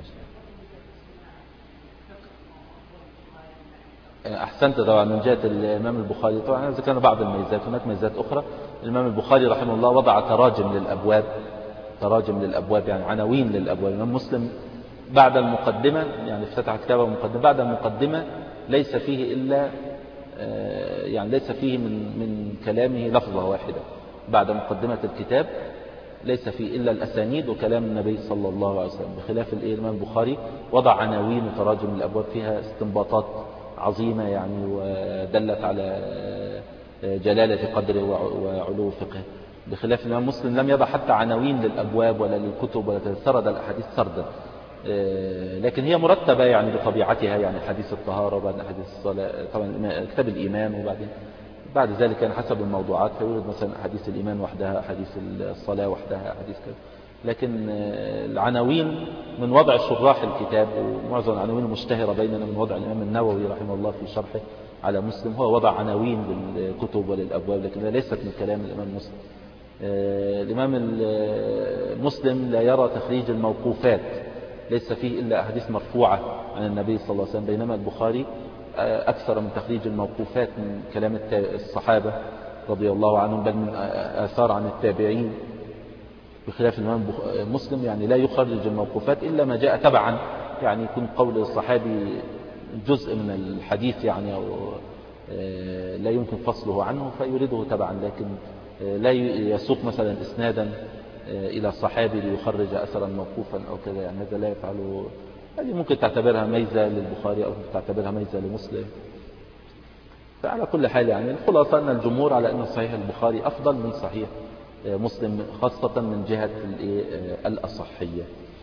Speaker 1: أحسنت. طبعا من جهة الإمام البخاري طبعا ذكرنا بعض الميزات، هناك ميزات أخرى. الإمام البخاري رحمه الله وضع تراجم للأبواب، تراجم للأبواب يعني عناوين للأبواب. الإمام مسلم بعد المقدمة يعني افتتح كتابه مقدمة، بعد المقدمة ليس فيه إلا يعني ليس فيه من من كلامه لفظة واحدة. بعد مقدمة الكتاب ليس فيه إلا الأسانيد وكلام النبي صلى الله عليه وسلم، بخلاف الإمام البخاري وضع عناوين وتراجم الأبواب فيها استنباطات عظيمة يعني، ودلت على جلالة قدره وعلو فقهه، بخلاف الإمام مسلم لم يضع حتى عناوين للأبواب ولا للكتب ولا سرد الأحاديث سردا، لكن هي مرتبة يعني بطبيعتها، يعني حديث الطهارة وبعد حديث الصلاة، طبعا كتاب الإيمان، وبعدين بعد ذلك يعني حسب الموضوعات فيورد مثلا حديث الإيمان وحدها، حديث الصلاة وحدها، حديث كذا. لكن العناوين من وضع شراح الكتاب، ومعظم العناوين المشتهرة بيننا من وضع الإمام النووي رحمه الله في شرحه على مسلم، هو وضع عناوين للكتب وللأبواب، لكن ليست من كلام الإمام مسلم. الإمام مسلم لا يرى تخريج الموقوفات، ليس فيه إلا أحاديث مرفوعة عن النبي صلى الله عليه وسلم، بينما البخاري أكثر من تخريج الموقوفات من كلام الصحابة رضي الله عنهم، بل من آثار عن التابعين، بخلاف الإمام مسلم يعني لا يخرج الموقوفات إلا ما جاء تبعا، يعني يكون قول الصحابي جزء من الحديث يعني، أو لا يمكن فصله عنه فيريده تبعا، لكن لا يسوق مثلا إسنادا إلى صحابي ليخرج أثرا موقوفا أو كذا، يعني هذا لا يفعله. هذه ممكن تعتبرها ميزة للبخاري أو تعتبرها ميزة لمسلم. فعلى كل حال يعني الخلاصة أن الجمهور على أن صحيح البخاري أفضل من صحيح مسلم، خاصة من جهة الأصحية.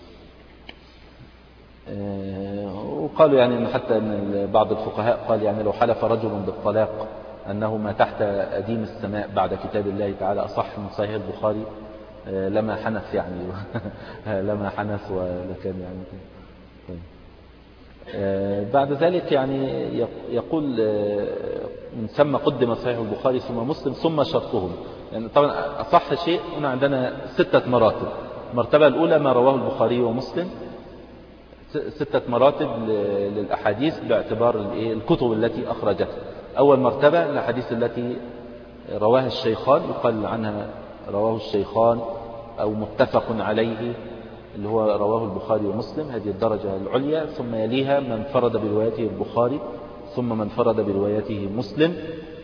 Speaker 1: وقالوا يعني أن حتى أن بعض الفقهاء قال يعني لو حلف رجل بالطلاق أنه ما تحت أديم السماء بعد كتاب الله تعالى أصح من صحيح البخاري لما حنث يعني لما حنث ولكن يعني. بعد ذلك يعني يقول من ثم قدم صحيح البخاري ثم مسلم ثم شرطهم، يعني طبعا أصح شيء هنا عندنا ستة مراتب. المرتبة الأولى ما رواه البخاري ومسلم، ستة مراتب للأحاديث باعتبار الكتب التي أخرجتها. أول مرتبة الأحاديث التي رواها الشيخان، يقال عنها رواه الشيخان أو متفق عليه اللي هو رواه البخاري ومسلم، هذه الدرجة العليا، ثم يليها من انفرد بروايته البخاري، ثم من انفرد بروايته مسلم،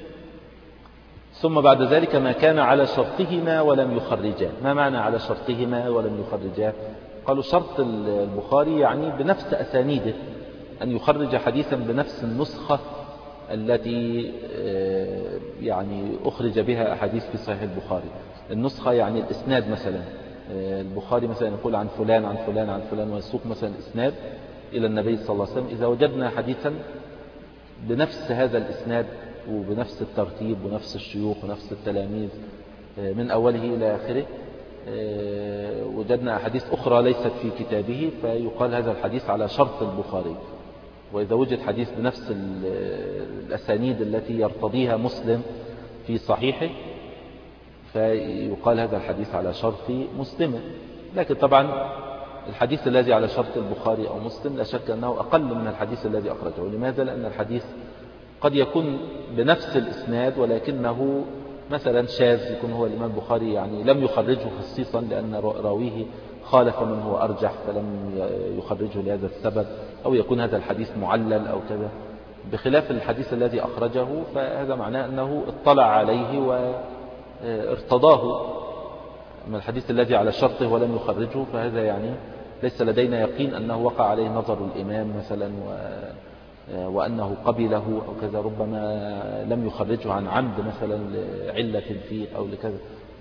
Speaker 1: ثم بعد ذلك ما كان على شرطهما ولم يخرجاه. ما معنى على شرطهما ولم يخرجاه؟ قالوا شرط البخاري يعني بنفس أسانيده، أن يخرج حديثا بنفس النسخة التي يعني أخرج بها أحاديث في صحيح البخاري. النسخة يعني الإسناد، مثلا البخاري مثلا يقول عن فلان عن فلان عن فلان ويسوق مثلا الإسناد إلى النبي صلى الله عليه وسلم. إذا وجدنا حديثا بنفس هذا الإسناد وبنفس الترتيب ونفس الشيوخ ونفس التلاميذ من أوله إلى آخره، وجدنا أحاديث أخرى ليست في كتابه، فيقال هذا الحديث على شرط البخاري. وإذا وجد حديث بنفس الأسانيد التي يرتضيها مسلم في صحيحه، فيقال هذا الحديث على شرط مسلم. لكن طبعا الحديث الذي على شرط البخاري أو مسلم لا شك أنه أقل من الحديث الذي أخرجه. لماذا؟ لأن الحديث قد يكون بنفس الإسناد ولكنه مثلا شاذ، يكون هو الإمام البخاري يعني لم يخرجه خصيصا لأن راويه خالف من هو أرجح فلم يخرجه لهذا السبب، أو يكون هذا الحديث معلل أو كذا، بخلاف الحديث الذي أخرجه، فهذا معناه أنه اطلع عليه وارتضاه. من الحديث الذي على شرطه ولم يخرجه، فهذا يعني ليس لدينا يقين أنه وقع عليه نظر الإمام مثلا و وأنه قبله أو كذا، ربما لم يخرجه عن عمد مثلا لعلة فيه أو لكذا.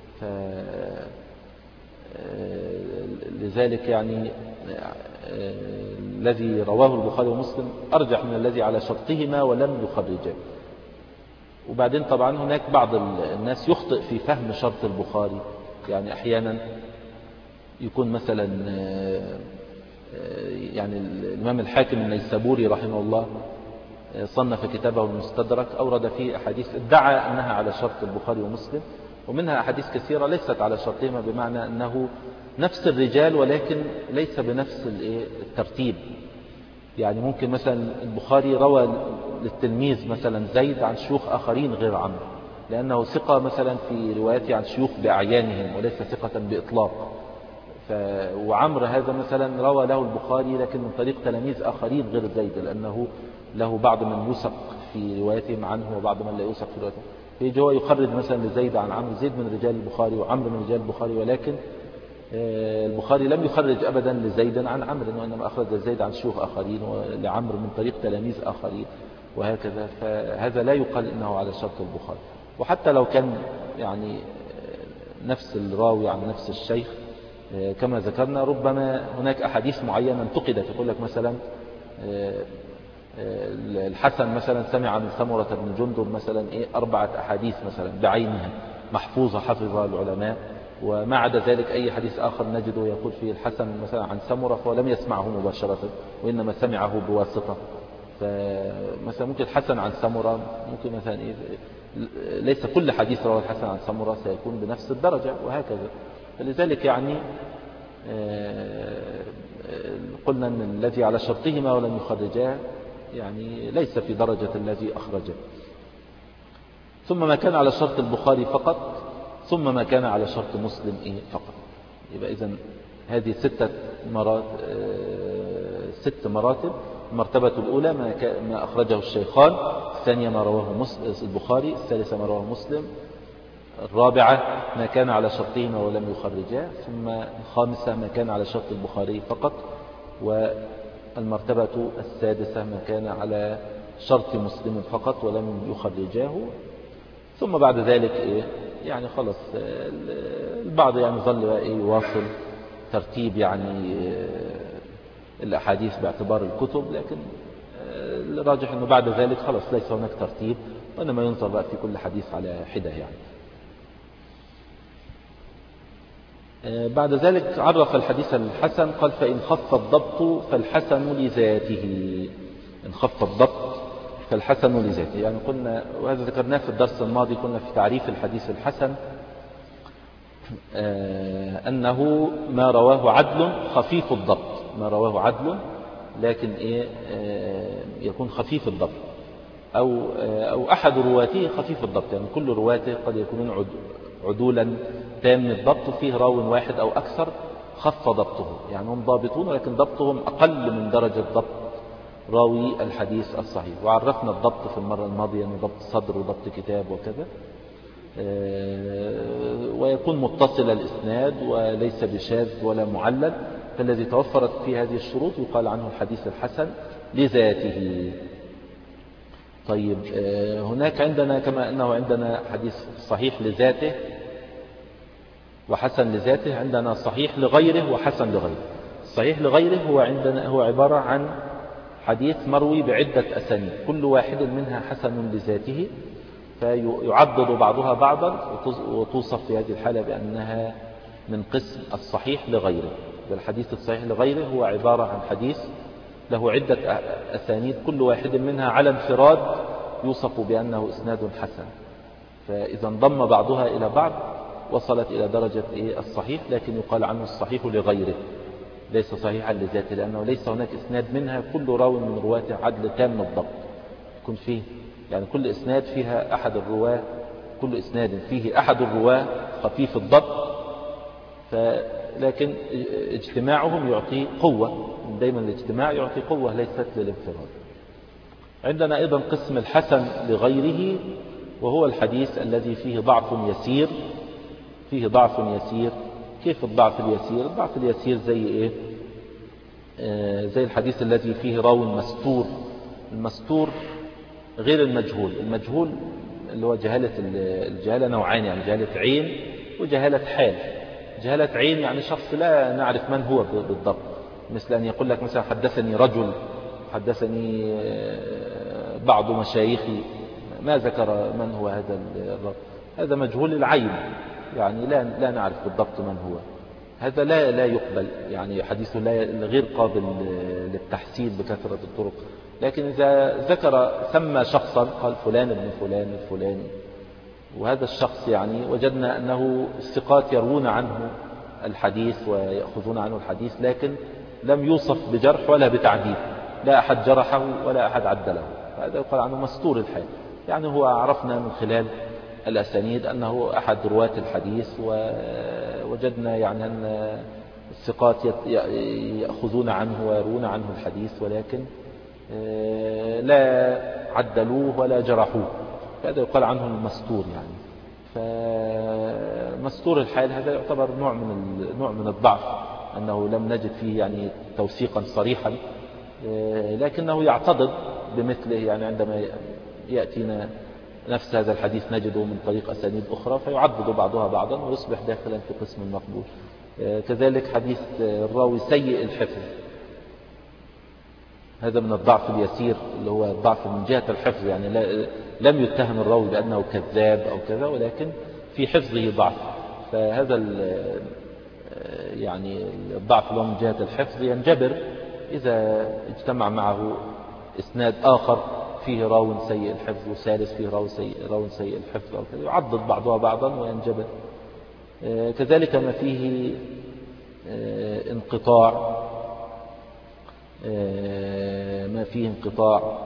Speaker 1: لذلك يعني الذي رواه البخاري ومسلم أرجح من الذي على شرطهما ولم يخرجه. وبعدين طبعا هناك بعض الناس يخطئ في فهم شرط البخاري، يعني أحيانا يكون مثلا يعني الإمام الحاكم النيسابوري رحمه الله صنف كتابه المستدرك، أورد فيه أحاديث ادعى أنها على شرط البخاري ومسلم، ومنها أحاديث كثيرة ليست على شرطهما، بمعنى أنه نفس الرجال ولكن ليس بنفس الترتيب. يعني ممكن مثلا البخاري روى للتلميذ مثلا زيد عن شيوخ آخرين غير عمرو، لأنه ثقة مثلا في روايته عن شيوخ بأعيانهم وليس ثقة بإطلاق. ف... وعمر هذا مثلا روى له البخاري لكن من طريق تلاميذ آخرين غير زيد، لأنه له بعض من يوثق في روايتهم عنه وبعض من لا يوثق في روايتهم. فيجي هو يخرج مثلا لزيد عن عمرو، زيد من رجال البخاري وعمرو من رجال البخاري، ولكن البخاري لم يخرج أبدا لزيد عن عمرو، وإنما أخرج زيد عن شيوخ آخرين ولعمرو من طريق تلاميذ آخرين وهكذا. فهذا لا يقال إنه على شرط البخاري. وحتى لو كان يعني نفس الراوي عن نفس الشيخ كما ذكرنا، ربما هناك أحاديث معينة انتقدت، يقول لك مثلا الحسن مثلا سمع من سمرة بن جندب مثلا إيه أربعة أحاديث مثلا بعينها محفوظة حفظها العلماء، وما عدا ذلك أي حديث آخر نجده يقول فيه الحسن مثلا عن سمرة فهو لم يسمعه مباشرة وإنما سمعه بواسطة. فمثلا ممكن الحسن عن سمرة ممكن مثلا إيه ليس كل حديث رواه الحسن عن سمرة سيكون بنفس الدرجة وهكذا. فلذلك يعني قلنا أن الذي على شرطهما ولم يخرجاه يعني ليس في درجة الذي أخرجه. ثم ما كان على شرط البخاري فقط، ثم ما كان على شرط مسلم إيه فقط. يبقى إذن هذه ستة مراتب، ست مراتب. المرتبة الأولى ما, ما أخرجه الشيخان، الثانية ما رواه البخاري، الثالثة ما رواه مسلم، الرابعة ما كان على شرطهما ولم يخرجاه، ثم الخامسة ما كان على شرط البخاري فقط، والمرتبة السادسة ما كان على شرط مسلم فقط ولم يخرجاه. ثم بعد ذلك إيه يعني خلص البعض يعني ظل إيه يواصل ترتيب يعني الأحاديث باعتبار الكتب، لكن الراجح أنه بعد ذلك خلص ليس هناك ترتيب، وإنما ينظر بقى في كل حديث على حدة يعني. بعد ذلك عرف الحديث الحسن، قال فإن خف الضبط فالحسن لذاته. إن خف الضبط فالحسن لذاته، يعني قلنا وهذا ذكرناه في الدرس الماضي، قلنا في تعريف الحديث الحسن أنه ما رواه عدل خفيف الضبط، ما رواه عدل لكن إيه يكون خفيف الضبط، أو أو أحد رواته خفيف الضبط، يعني كل رواته قد يكونون عدولا تام الضبط، فيه راو واحد أو أكثر خف ضبطه، يعني هم ضابطون لكن ضبطهم أقل من درجة ضبط راوي الحديث الصحيح. وعرفنا الضبط في المرة الماضية أنه ضبط صدر وضبط كتاب وكذا، ويكون متصل الإسناد وليس بشاذ ولا معلل، فالذي توفرت في هذه الشروط يقال عنه الحديث الحسن لذاته. طيب هناك عندنا كما أنه عندنا حديث صحيح لذاته وحسن لذاته، عندنا صحيح لغيره وحسن لغيره. الصحيح لغيره هو عندنا هو عبارة عن حديث مروي بعدة أسانيد كل واحد منها حسن لذاته، فيعضد بعضها بعضا وتوصف في هذه الحالة بأنها من قسم الصحيح لغيره. الحديث الصحيح لغيره هو عبارة عن حديث له عدة أسانيد كل واحد منها على انفراد يوصف بأنه إسناد حسن، فإذا انضم بعضها إلى بعض وصلت إلى درجة الصحيح، لكن يقال عنه الصحيح لغيره ليس صحيحا لذاته، لأنه ليس هناك إسناد منها كل راو من رواته عدل تام الضبط، يكون فيه يعني كل إسناد فيها أحد الرواه كل إسناد فيه أحد الرواه خفيف الضبط، لكن اجتماعهم يعطي قوة، دايما الاجتماع يعطي قوة ليست للانفراد. عندنا أيضا قسم الحسن لغيره، وهو الحديث الذي فيه ضعف يسير فيه ضعف يسير. كيف الضعف اليسير؟ الضعف اليسير زي إيه؟ آه زي الحديث الذي فيه راو مستور. المستور غير المجهول. المجهول اللي هو جهالة الجهالة نوعان، يعني جهالة عين وجهالة حال. جهالة عين يعني شخص لا نعرف من هو بالضبط، مثل أن يقول لك مثلا حدثني رجل، حدثني بعض مشايخي، ما ذكر من هو هذا الرجل، هذا مجهول العين، يعني لا لا نعرف بالضبط من هو، هذا لا لا يقبل، يعني حديثه لا غير قابل للتحسين بكثرة الطرق. لكن إذا ذكر سمى شخصا قال فلان ابن فلان الفلاني، وهذا الشخص يعني وجدنا أنه الثقات يروون عنه الحديث ويأخذون عنه الحديث، لكن لم يوصف بجرح ولا بتعديل، لا أحد جرحه ولا أحد عدله، هذا يقال عنه مستور الحال. يعني هو عرفنا من خلال الأسانيد أنه أحد رواة الحديث، ووجدنا يعني أن الثقات يأخذون عنه ويروون عنه الحديث، ولكن لا عدلوه ولا جرحوه، هذا يقال عنه المستور. يعني فمستور الحال هذا يعتبر نوع من نوع من الضعف، أنه لم نجد فيه يعني توثيقا صريحا، لكنه يعتضد بمثله، يعني عندما يأتينا نفس هذا الحديث نجده من طريق أسانيد أخرى فيعضد بعضها بعضا ويصبح داخلا في قسم المقبول. كذلك حديث الراوي سيء الحفظ، هذا من الضعف اليسير اللي هو الضعف من جهة الحفظ، يعني لا لم يتهم الراوي بأنه كذاب أو كذا، ولكن في حفظه ضعف، فهذا يعني الضعف اللي هو من جهة الحفظ ينجبر إذا اجتمع معه إسناد آخر فيه راو سيء الحفظ وثالث فيه راو سيء, راو سيء الحفظ أو كذا، يعضد بعضها بعضا وينجبر. كذلك ما فيه انقطاع ما فيه انقطاع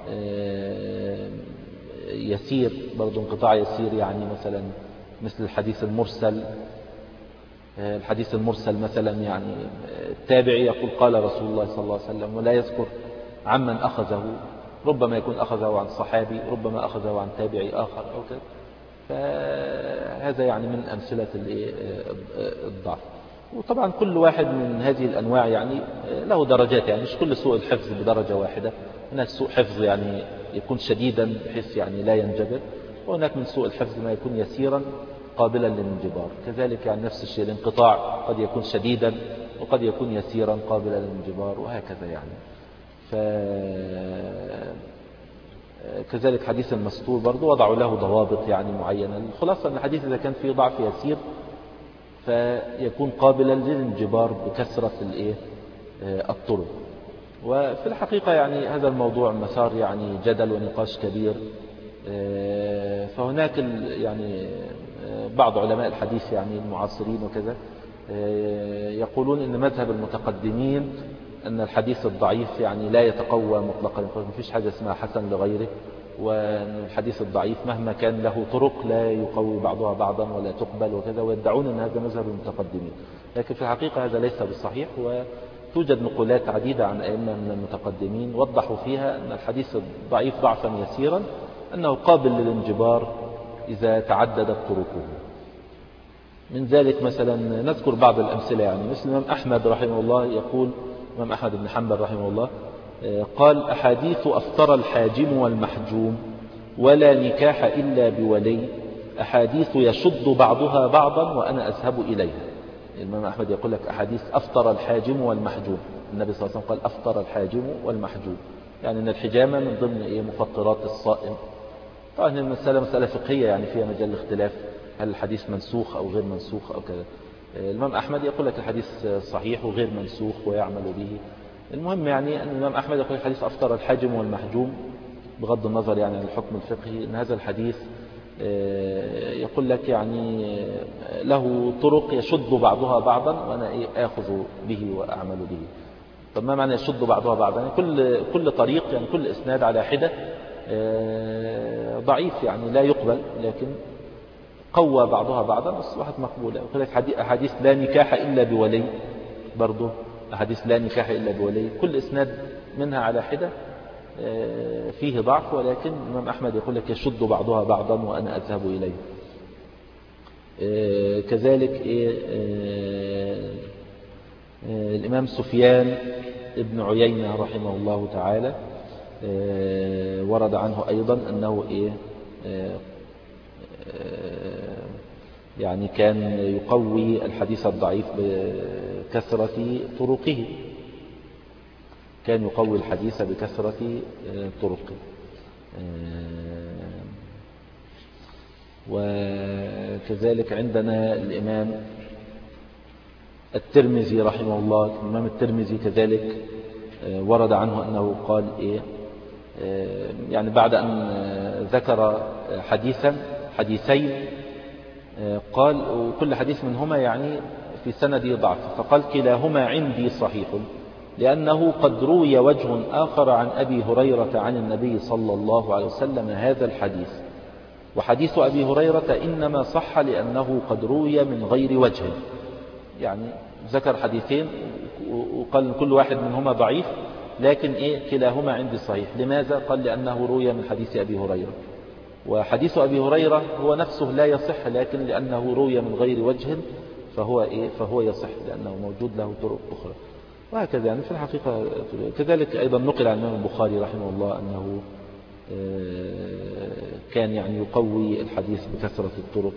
Speaker 1: يسير، برضو انقطاع يسير، يعني مثلا مثل الحديث المرسل. الحديث المرسل مثلا يعني التابعي يقول قال رسول الله صلى الله عليه وسلم ولا يذكر عمن أخذه، ربما يكون أخذه عن صحابي، ربما أخذه عن تابعي آخر أو كذا، فهذا يعني من أمثلة الضعف. وطبعا كل واحد من هذه الأنواع يعني له درجات، يعني مش كل سوء الحفظ بدرجة واحدة، هناك سوء حفظ يعني يكون شديدا بحيث يعني لا ينجبر، وهناك من سوء الحفظ ما يكون يسيرا قابلا للانجبار. كذلك يعني نفس الشيء الانقطاع قد يكون شديدا وقد يكون يسيرا قابلا للانجبار، وهكذا يعني. ف كذلك حديث المستور برضو وضعوا له ضوابط يعني معينة. الخلاصة أن الحديث إذا كان فيه ضعف يسير فيكون قابلا للانجبار بكثرة الطرق. وفي الحقيقة يعني هذا الموضوع مسار يعني جدل ونقاش كبير، فهناك يعني بعض علماء الحديث يعني المعاصرين وكذا يقولون إن مذهب المتقدمين أن الحديث الضعيف يعني لا يتقوى مطلقا، ما فيش حاجة اسمها حسن لغيره، وأن الحديث الضعيف مهما كان له طرق لا يقوي بعضها بعضا ولا تقبل وكذا، ويدعون أن هذا مذهب المتقدمين، لكن في الحقيقة هذا ليس بالصحيح. وتوجد نقولات عديدة عن أئمة من المتقدمين وضحوا فيها أن الحديث الضعيف ضعفا يسيرا أنه قابل للانجبار إذا تعددت طرقه. من ذلك مثلا نذكر بعض الأمثلة، يعني مثل الإمام أحمد رحمه الله يقول، الإمام أحمد بن حنبل رحمه الله قال: أحاديث أفطر الحاجم والمحجوم ولا نكاح إلا بولي، أحاديث يشد بعضها بعضا وأنا أذهب إليها. الإمام أحمد يقول لك أحاديث أفطر الحاجم والمحجوم، النبي صلى الله عليه وسلم قال أفطر الحاجم والمحجوم، يعني أن الحجامة من ضمن إيه مفطرات الصائم. طبعا المسألة مسألة فقهية يعني فيها مجال الاختلاف، هل الحديث منسوخ أو غير منسوخ أو كذا. الإمام أحمد يقول لك الحديث صحيح وغير منسوخ ويعمل به. المهم يعني أن الإمام أحمد يقول الحديث أفطر الحاجم والمحجوم بغض النظر يعني عن الحكم الفقهي، أن هذا الحديث يقول لك يعني له طرق يشد بعضها بعضا وأنا آخذ به وأعمل به. طب ما معنى يشد بعضها بعضا؟ يعني كل كل طريق يعني كل إسناد على حدة ضعيف يعني لا يقبل، لكن قوى بعضها بعضا أصبحت مقبولة. يقول لك أحاديث لا نكاح إلا بولي، برضه أحاديث لا نكاح إلا بولي، كل إسناد منها على حدة فيه ضعف، ولكن الإمام أحمد يقول لك يشد بعضها بعضا وأنا أذهب إليه. كذلك الإمام سفيان ابن عيينة رحمه الله تعالى ورد عنه أيضا أنه إيه يعني كان يقوي الحديث الضعيف بكثرة طرقه، كان يقوي الحديث بكثرة طرقه. وكذلك عندنا الإمام الترمذي رحمه الله، الإمام الترمذي كذلك ورد عنه أنه قال إيه يعني بعد أن ذكر حديثا حديثين قال وكل حديث منهما يعني في سندي ضعف، فقال كلاهما عندي صحيح لأنه قد روي وجه آخر عن أبي هريرة عن النبي صلى الله عليه وسلم هذا الحديث، وحديث أبي هريرة إنما صح لأنه قد روي من غير وجه. يعني ذكر حديثين وقال كل واحد منهما ضعيف، لكن إيه كلاهما عندي صحيح. لماذا؟ قال لأنه روي من حديث أبي هريرة، وحديث أبي هريرة هو نفسه لا يصح، لكن لأنه روي من غير وجه فهو إيه فهو يصح لأنه موجود له طرق أخرى. وهكذا يعني في الحقيقة. كذلك أيضا نقل عن الإمام البخاري رحمه الله أنه كان يعني يقوي الحديث بكثرة الطرق.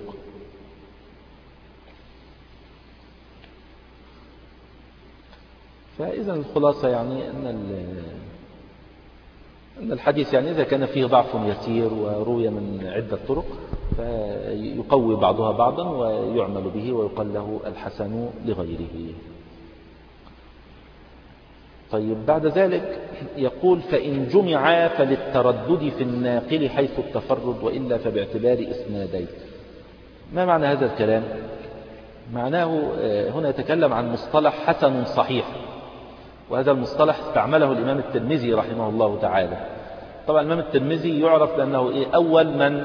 Speaker 1: فإذا الخلاصة يعني أن أن الحديث يعني إذا كان فيه ضعف يسير وروي من عدة طرق فيقوي بعضها بعضا ويعمل به ويقال له الحسن لغيره. طيب بعد ذلك يقول فإن جمعا فللتردد في الناقل حيث التفرد وإلا فباعتبار إسنادين. ما معنى هذا الكلام؟ معناه هنا يتكلم عن مصطلح حسن صحيح، وهذا المصطلح استعمله الإمام الترمذي رحمه الله تعالى. طبعا الإمام الترمذي يعرف لأنه إيه أول من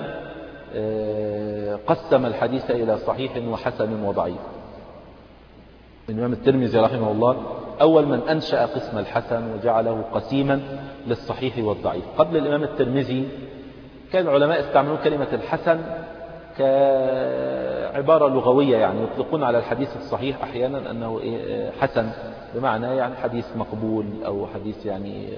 Speaker 1: قسم الحديث إلى صحيح وحسن وضعيف. الإمام الترمذي رحمه الله أول من أنشأ قسم الحسن وجعله قسيما للصحيح والضعيف. قبل الإمام الترمذي كان العلماء استعملوا كلمة الحسن كعبارة لغوية، يعني يطلقون على الحديث الصحيح أحيانا أنه حسن بمعنى يعني حديث مقبول أو حديث يعني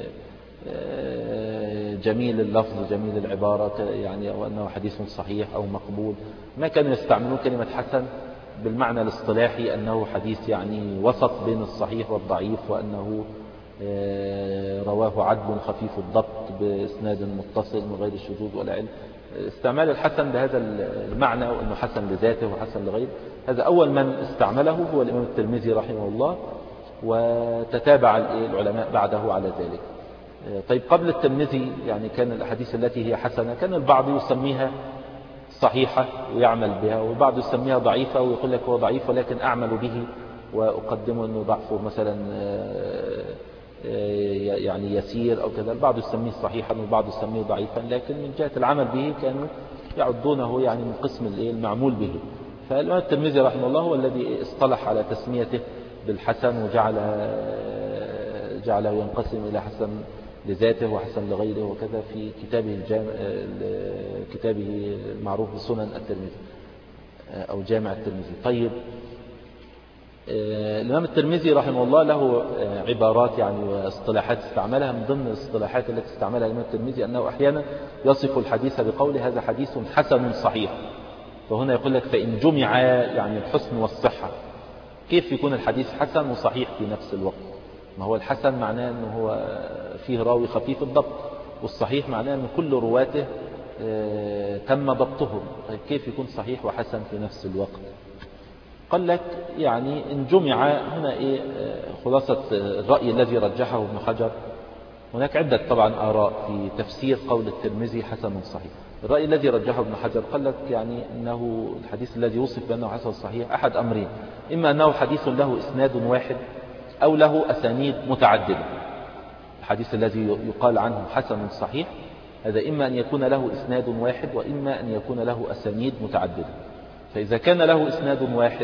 Speaker 1: جميل اللفظ جميل العبارة يعني، أو أنه حديث صحيح أو مقبول. ما كانوا يستعملون كلمة حسن بالمعنى الاصطلاحي أنه حديث يعني وسط بين الصحيح والضعيف، وأنه رواه عدل خفيف الضبط بإسناد متصل من غير شذوذ ولا علم. استعمال الحسن بهذا المعنى وأنه حسن لذاته وحسن لغيره، هذا أول من استعمله هو الإمام الترمذي رحمه الله، وتتابع العلماء بعده على ذلك. طيب قبل الترمذي يعني كان الأحاديث التي هي حسنة كان البعض يسميها صحيحة ويعمل بها، والبعض يسميها ضعيفة ويقول لك هو ضعيف ولكن أعمل به وأقدمه أنه ضعفه مثلا يعني يسير أو كذا. البعض يسميه صحيحا والبعض يسميه ضعيفا، لكن من جهة العمل به كانوا يعدونه يعني من قسم المعمول به. فالإمام الترمذي رحمه الله هو الذي اصطلح على تسميته بالحسن، وجعل جعله ينقسم إلى حسن لذاته وحسن لغيره وكذا في كتابه الجامع كتابه المعروف بسنن الترمذي أو جامع الترمذي. طيب، الإمام الترمذي رحمه الله له عبارات يعني واصطلاحات استعملها. من ضمن الاصطلاحات التي استعملها الإمام الترمذي أنه أحيانا يصف الحديث بقوله هذا حديث حسن صحيح. فهنا يقول لك فإن جمع يعني الحسن والصحة. كيف يكون الحديث حسن وصحيح في نفس الوقت؟ ما هو الحسن معناه أنه هو فيه راوي خفيف الضبط، والصحيح معناه أن كل رواته تم ضبطهم. كيف يكون صحيح وحسن في نفس الوقت؟ قال لك يعني إن جمع هنا إيه خلاصة الرأي الذي رجحه ابن حجر. هناك عدة طبعا آراء في تفسير قول الترمذي حسن صحيح. الرأي الذي رجحه ابن حجر قال لك يعني أنه الحديث الذي وصف بأنه حسن صحيح أحد أمرين: إما أنه حديث له إسناد واحد أو له أسانيد متعددة. الحديث الذي يقال عنه حسن صحيح هذا إما أن يكون له إسناد واحد وإما أن يكون له أسانيد متعددة. فإذا كان له إسناد واحد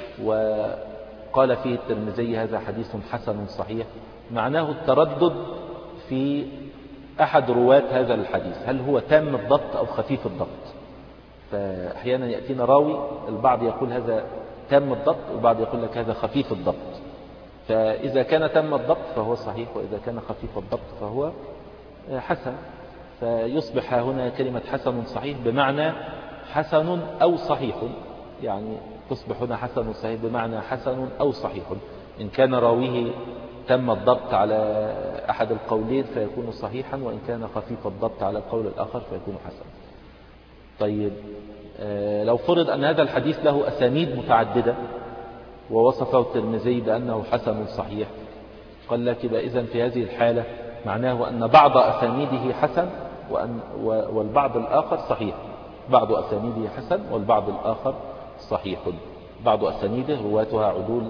Speaker 1: وقال فيه الترمذي هذا حديث حسن صحيح، معناه التردد في أحد رواة هذا الحديث، هل هو تام الضبط أو خفيف الضبط. فأحيانا يأتينا راوي البعض يقول هذا تام الضبط والبعض يقول لك هذا خفيف الضبط. فإذا كان تام الضبط فهو صحيح، وإذا كان خفيف الضبط فهو حسن. فيصبح هنا كلمة حسن صحيح بمعنى حسن أو صحيح، يعني تصبح هنا حسن صحيح بمعنى حسن أو صحيح. إن كان راويه تم الضبط على أحد القولين فيكون صحيحا، وإن كان خفيف الضبط على القول الآخر فيكون حسن. طيب، لو فرض أن هذا الحديث له أسانيد متعددة ووصفه الترمذي بأنه حسن صحيح، قال لك يبقى إذن في هذه الحالة معناه أن بعض أسانيده حسن وأن والبعض الآخر صحيح. بعض أسانيده حسن والبعض الآخر صحيح. بعض أسانيده رواتها عدول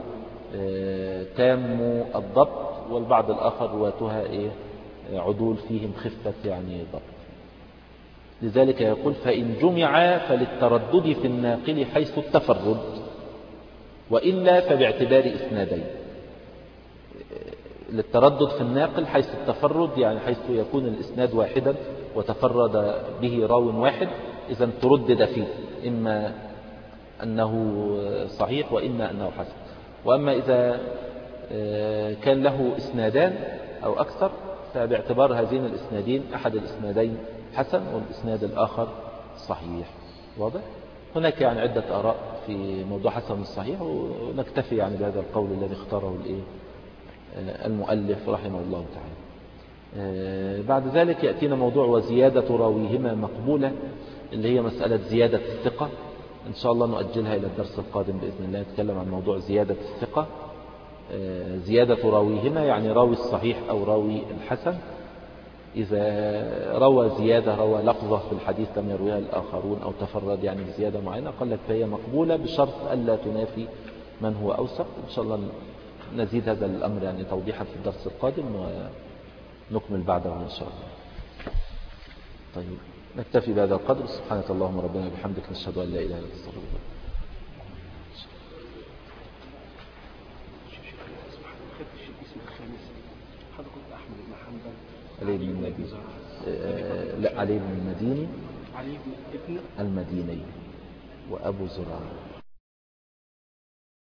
Speaker 1: تام الضبط، والبعض الآخر رواتها إيه عدول فيهم خفة يعني ضبط. لذلك يقول فإن جمع فللتردد في الناقل حيث التفرد، وإلا فباعتبار إسنادين. للتردد في الناقل حيث التفرد يعني حيث يكون الإسناد واحدا وتفرد به راو واحد، إذا تردد فيه إما أنه صحيح وإما أنه حسن. وأما إذا كان له إسنادان أو أكثر فباعتبار هذين الإسنادين أحد الإسنادين حسن والإسناد الآخر صحيح. واضح؟ هناك يعني عدة آراء في موضوع حسن الصحيح، ونكتفي يعني بهذا القول الذي اختاره المؤلف رحمه الله تعالى. بعد ذلك يأتينا موضوع وزيادة راويهما مقبولة، اللي هي مسألة زيادة الثقة. إن شاء الله نؤجلها إلى الدرس القادم بإذن الله، نتكلم عن موضوع زيادة الثقة. زيادة راويهما يعني راوي الصحيح أو راوي الحسن، إذا روى زيادة روى لفظة في الحديث لم يرويها الآخرون أو تفرد يعني بزيادة معينة، قال لك فهي مقبولة بشرط ألا تنافي من هو أوثق. إن شاء الله نزيد هذا الأمر يعني توضيحا في الدرس القادم ونكمل بعده إن شاء الله. طيب، نكتفي بهذا القدر. سبحانك اللهم ربنا وبحمدك، نشهد أن لا إله إلا أنت نستغفرك. علي بن المديني آه لا علي بن المديني
Speaker 2: علي بن ابن
Speaker 1: المديني وأبو زرعة.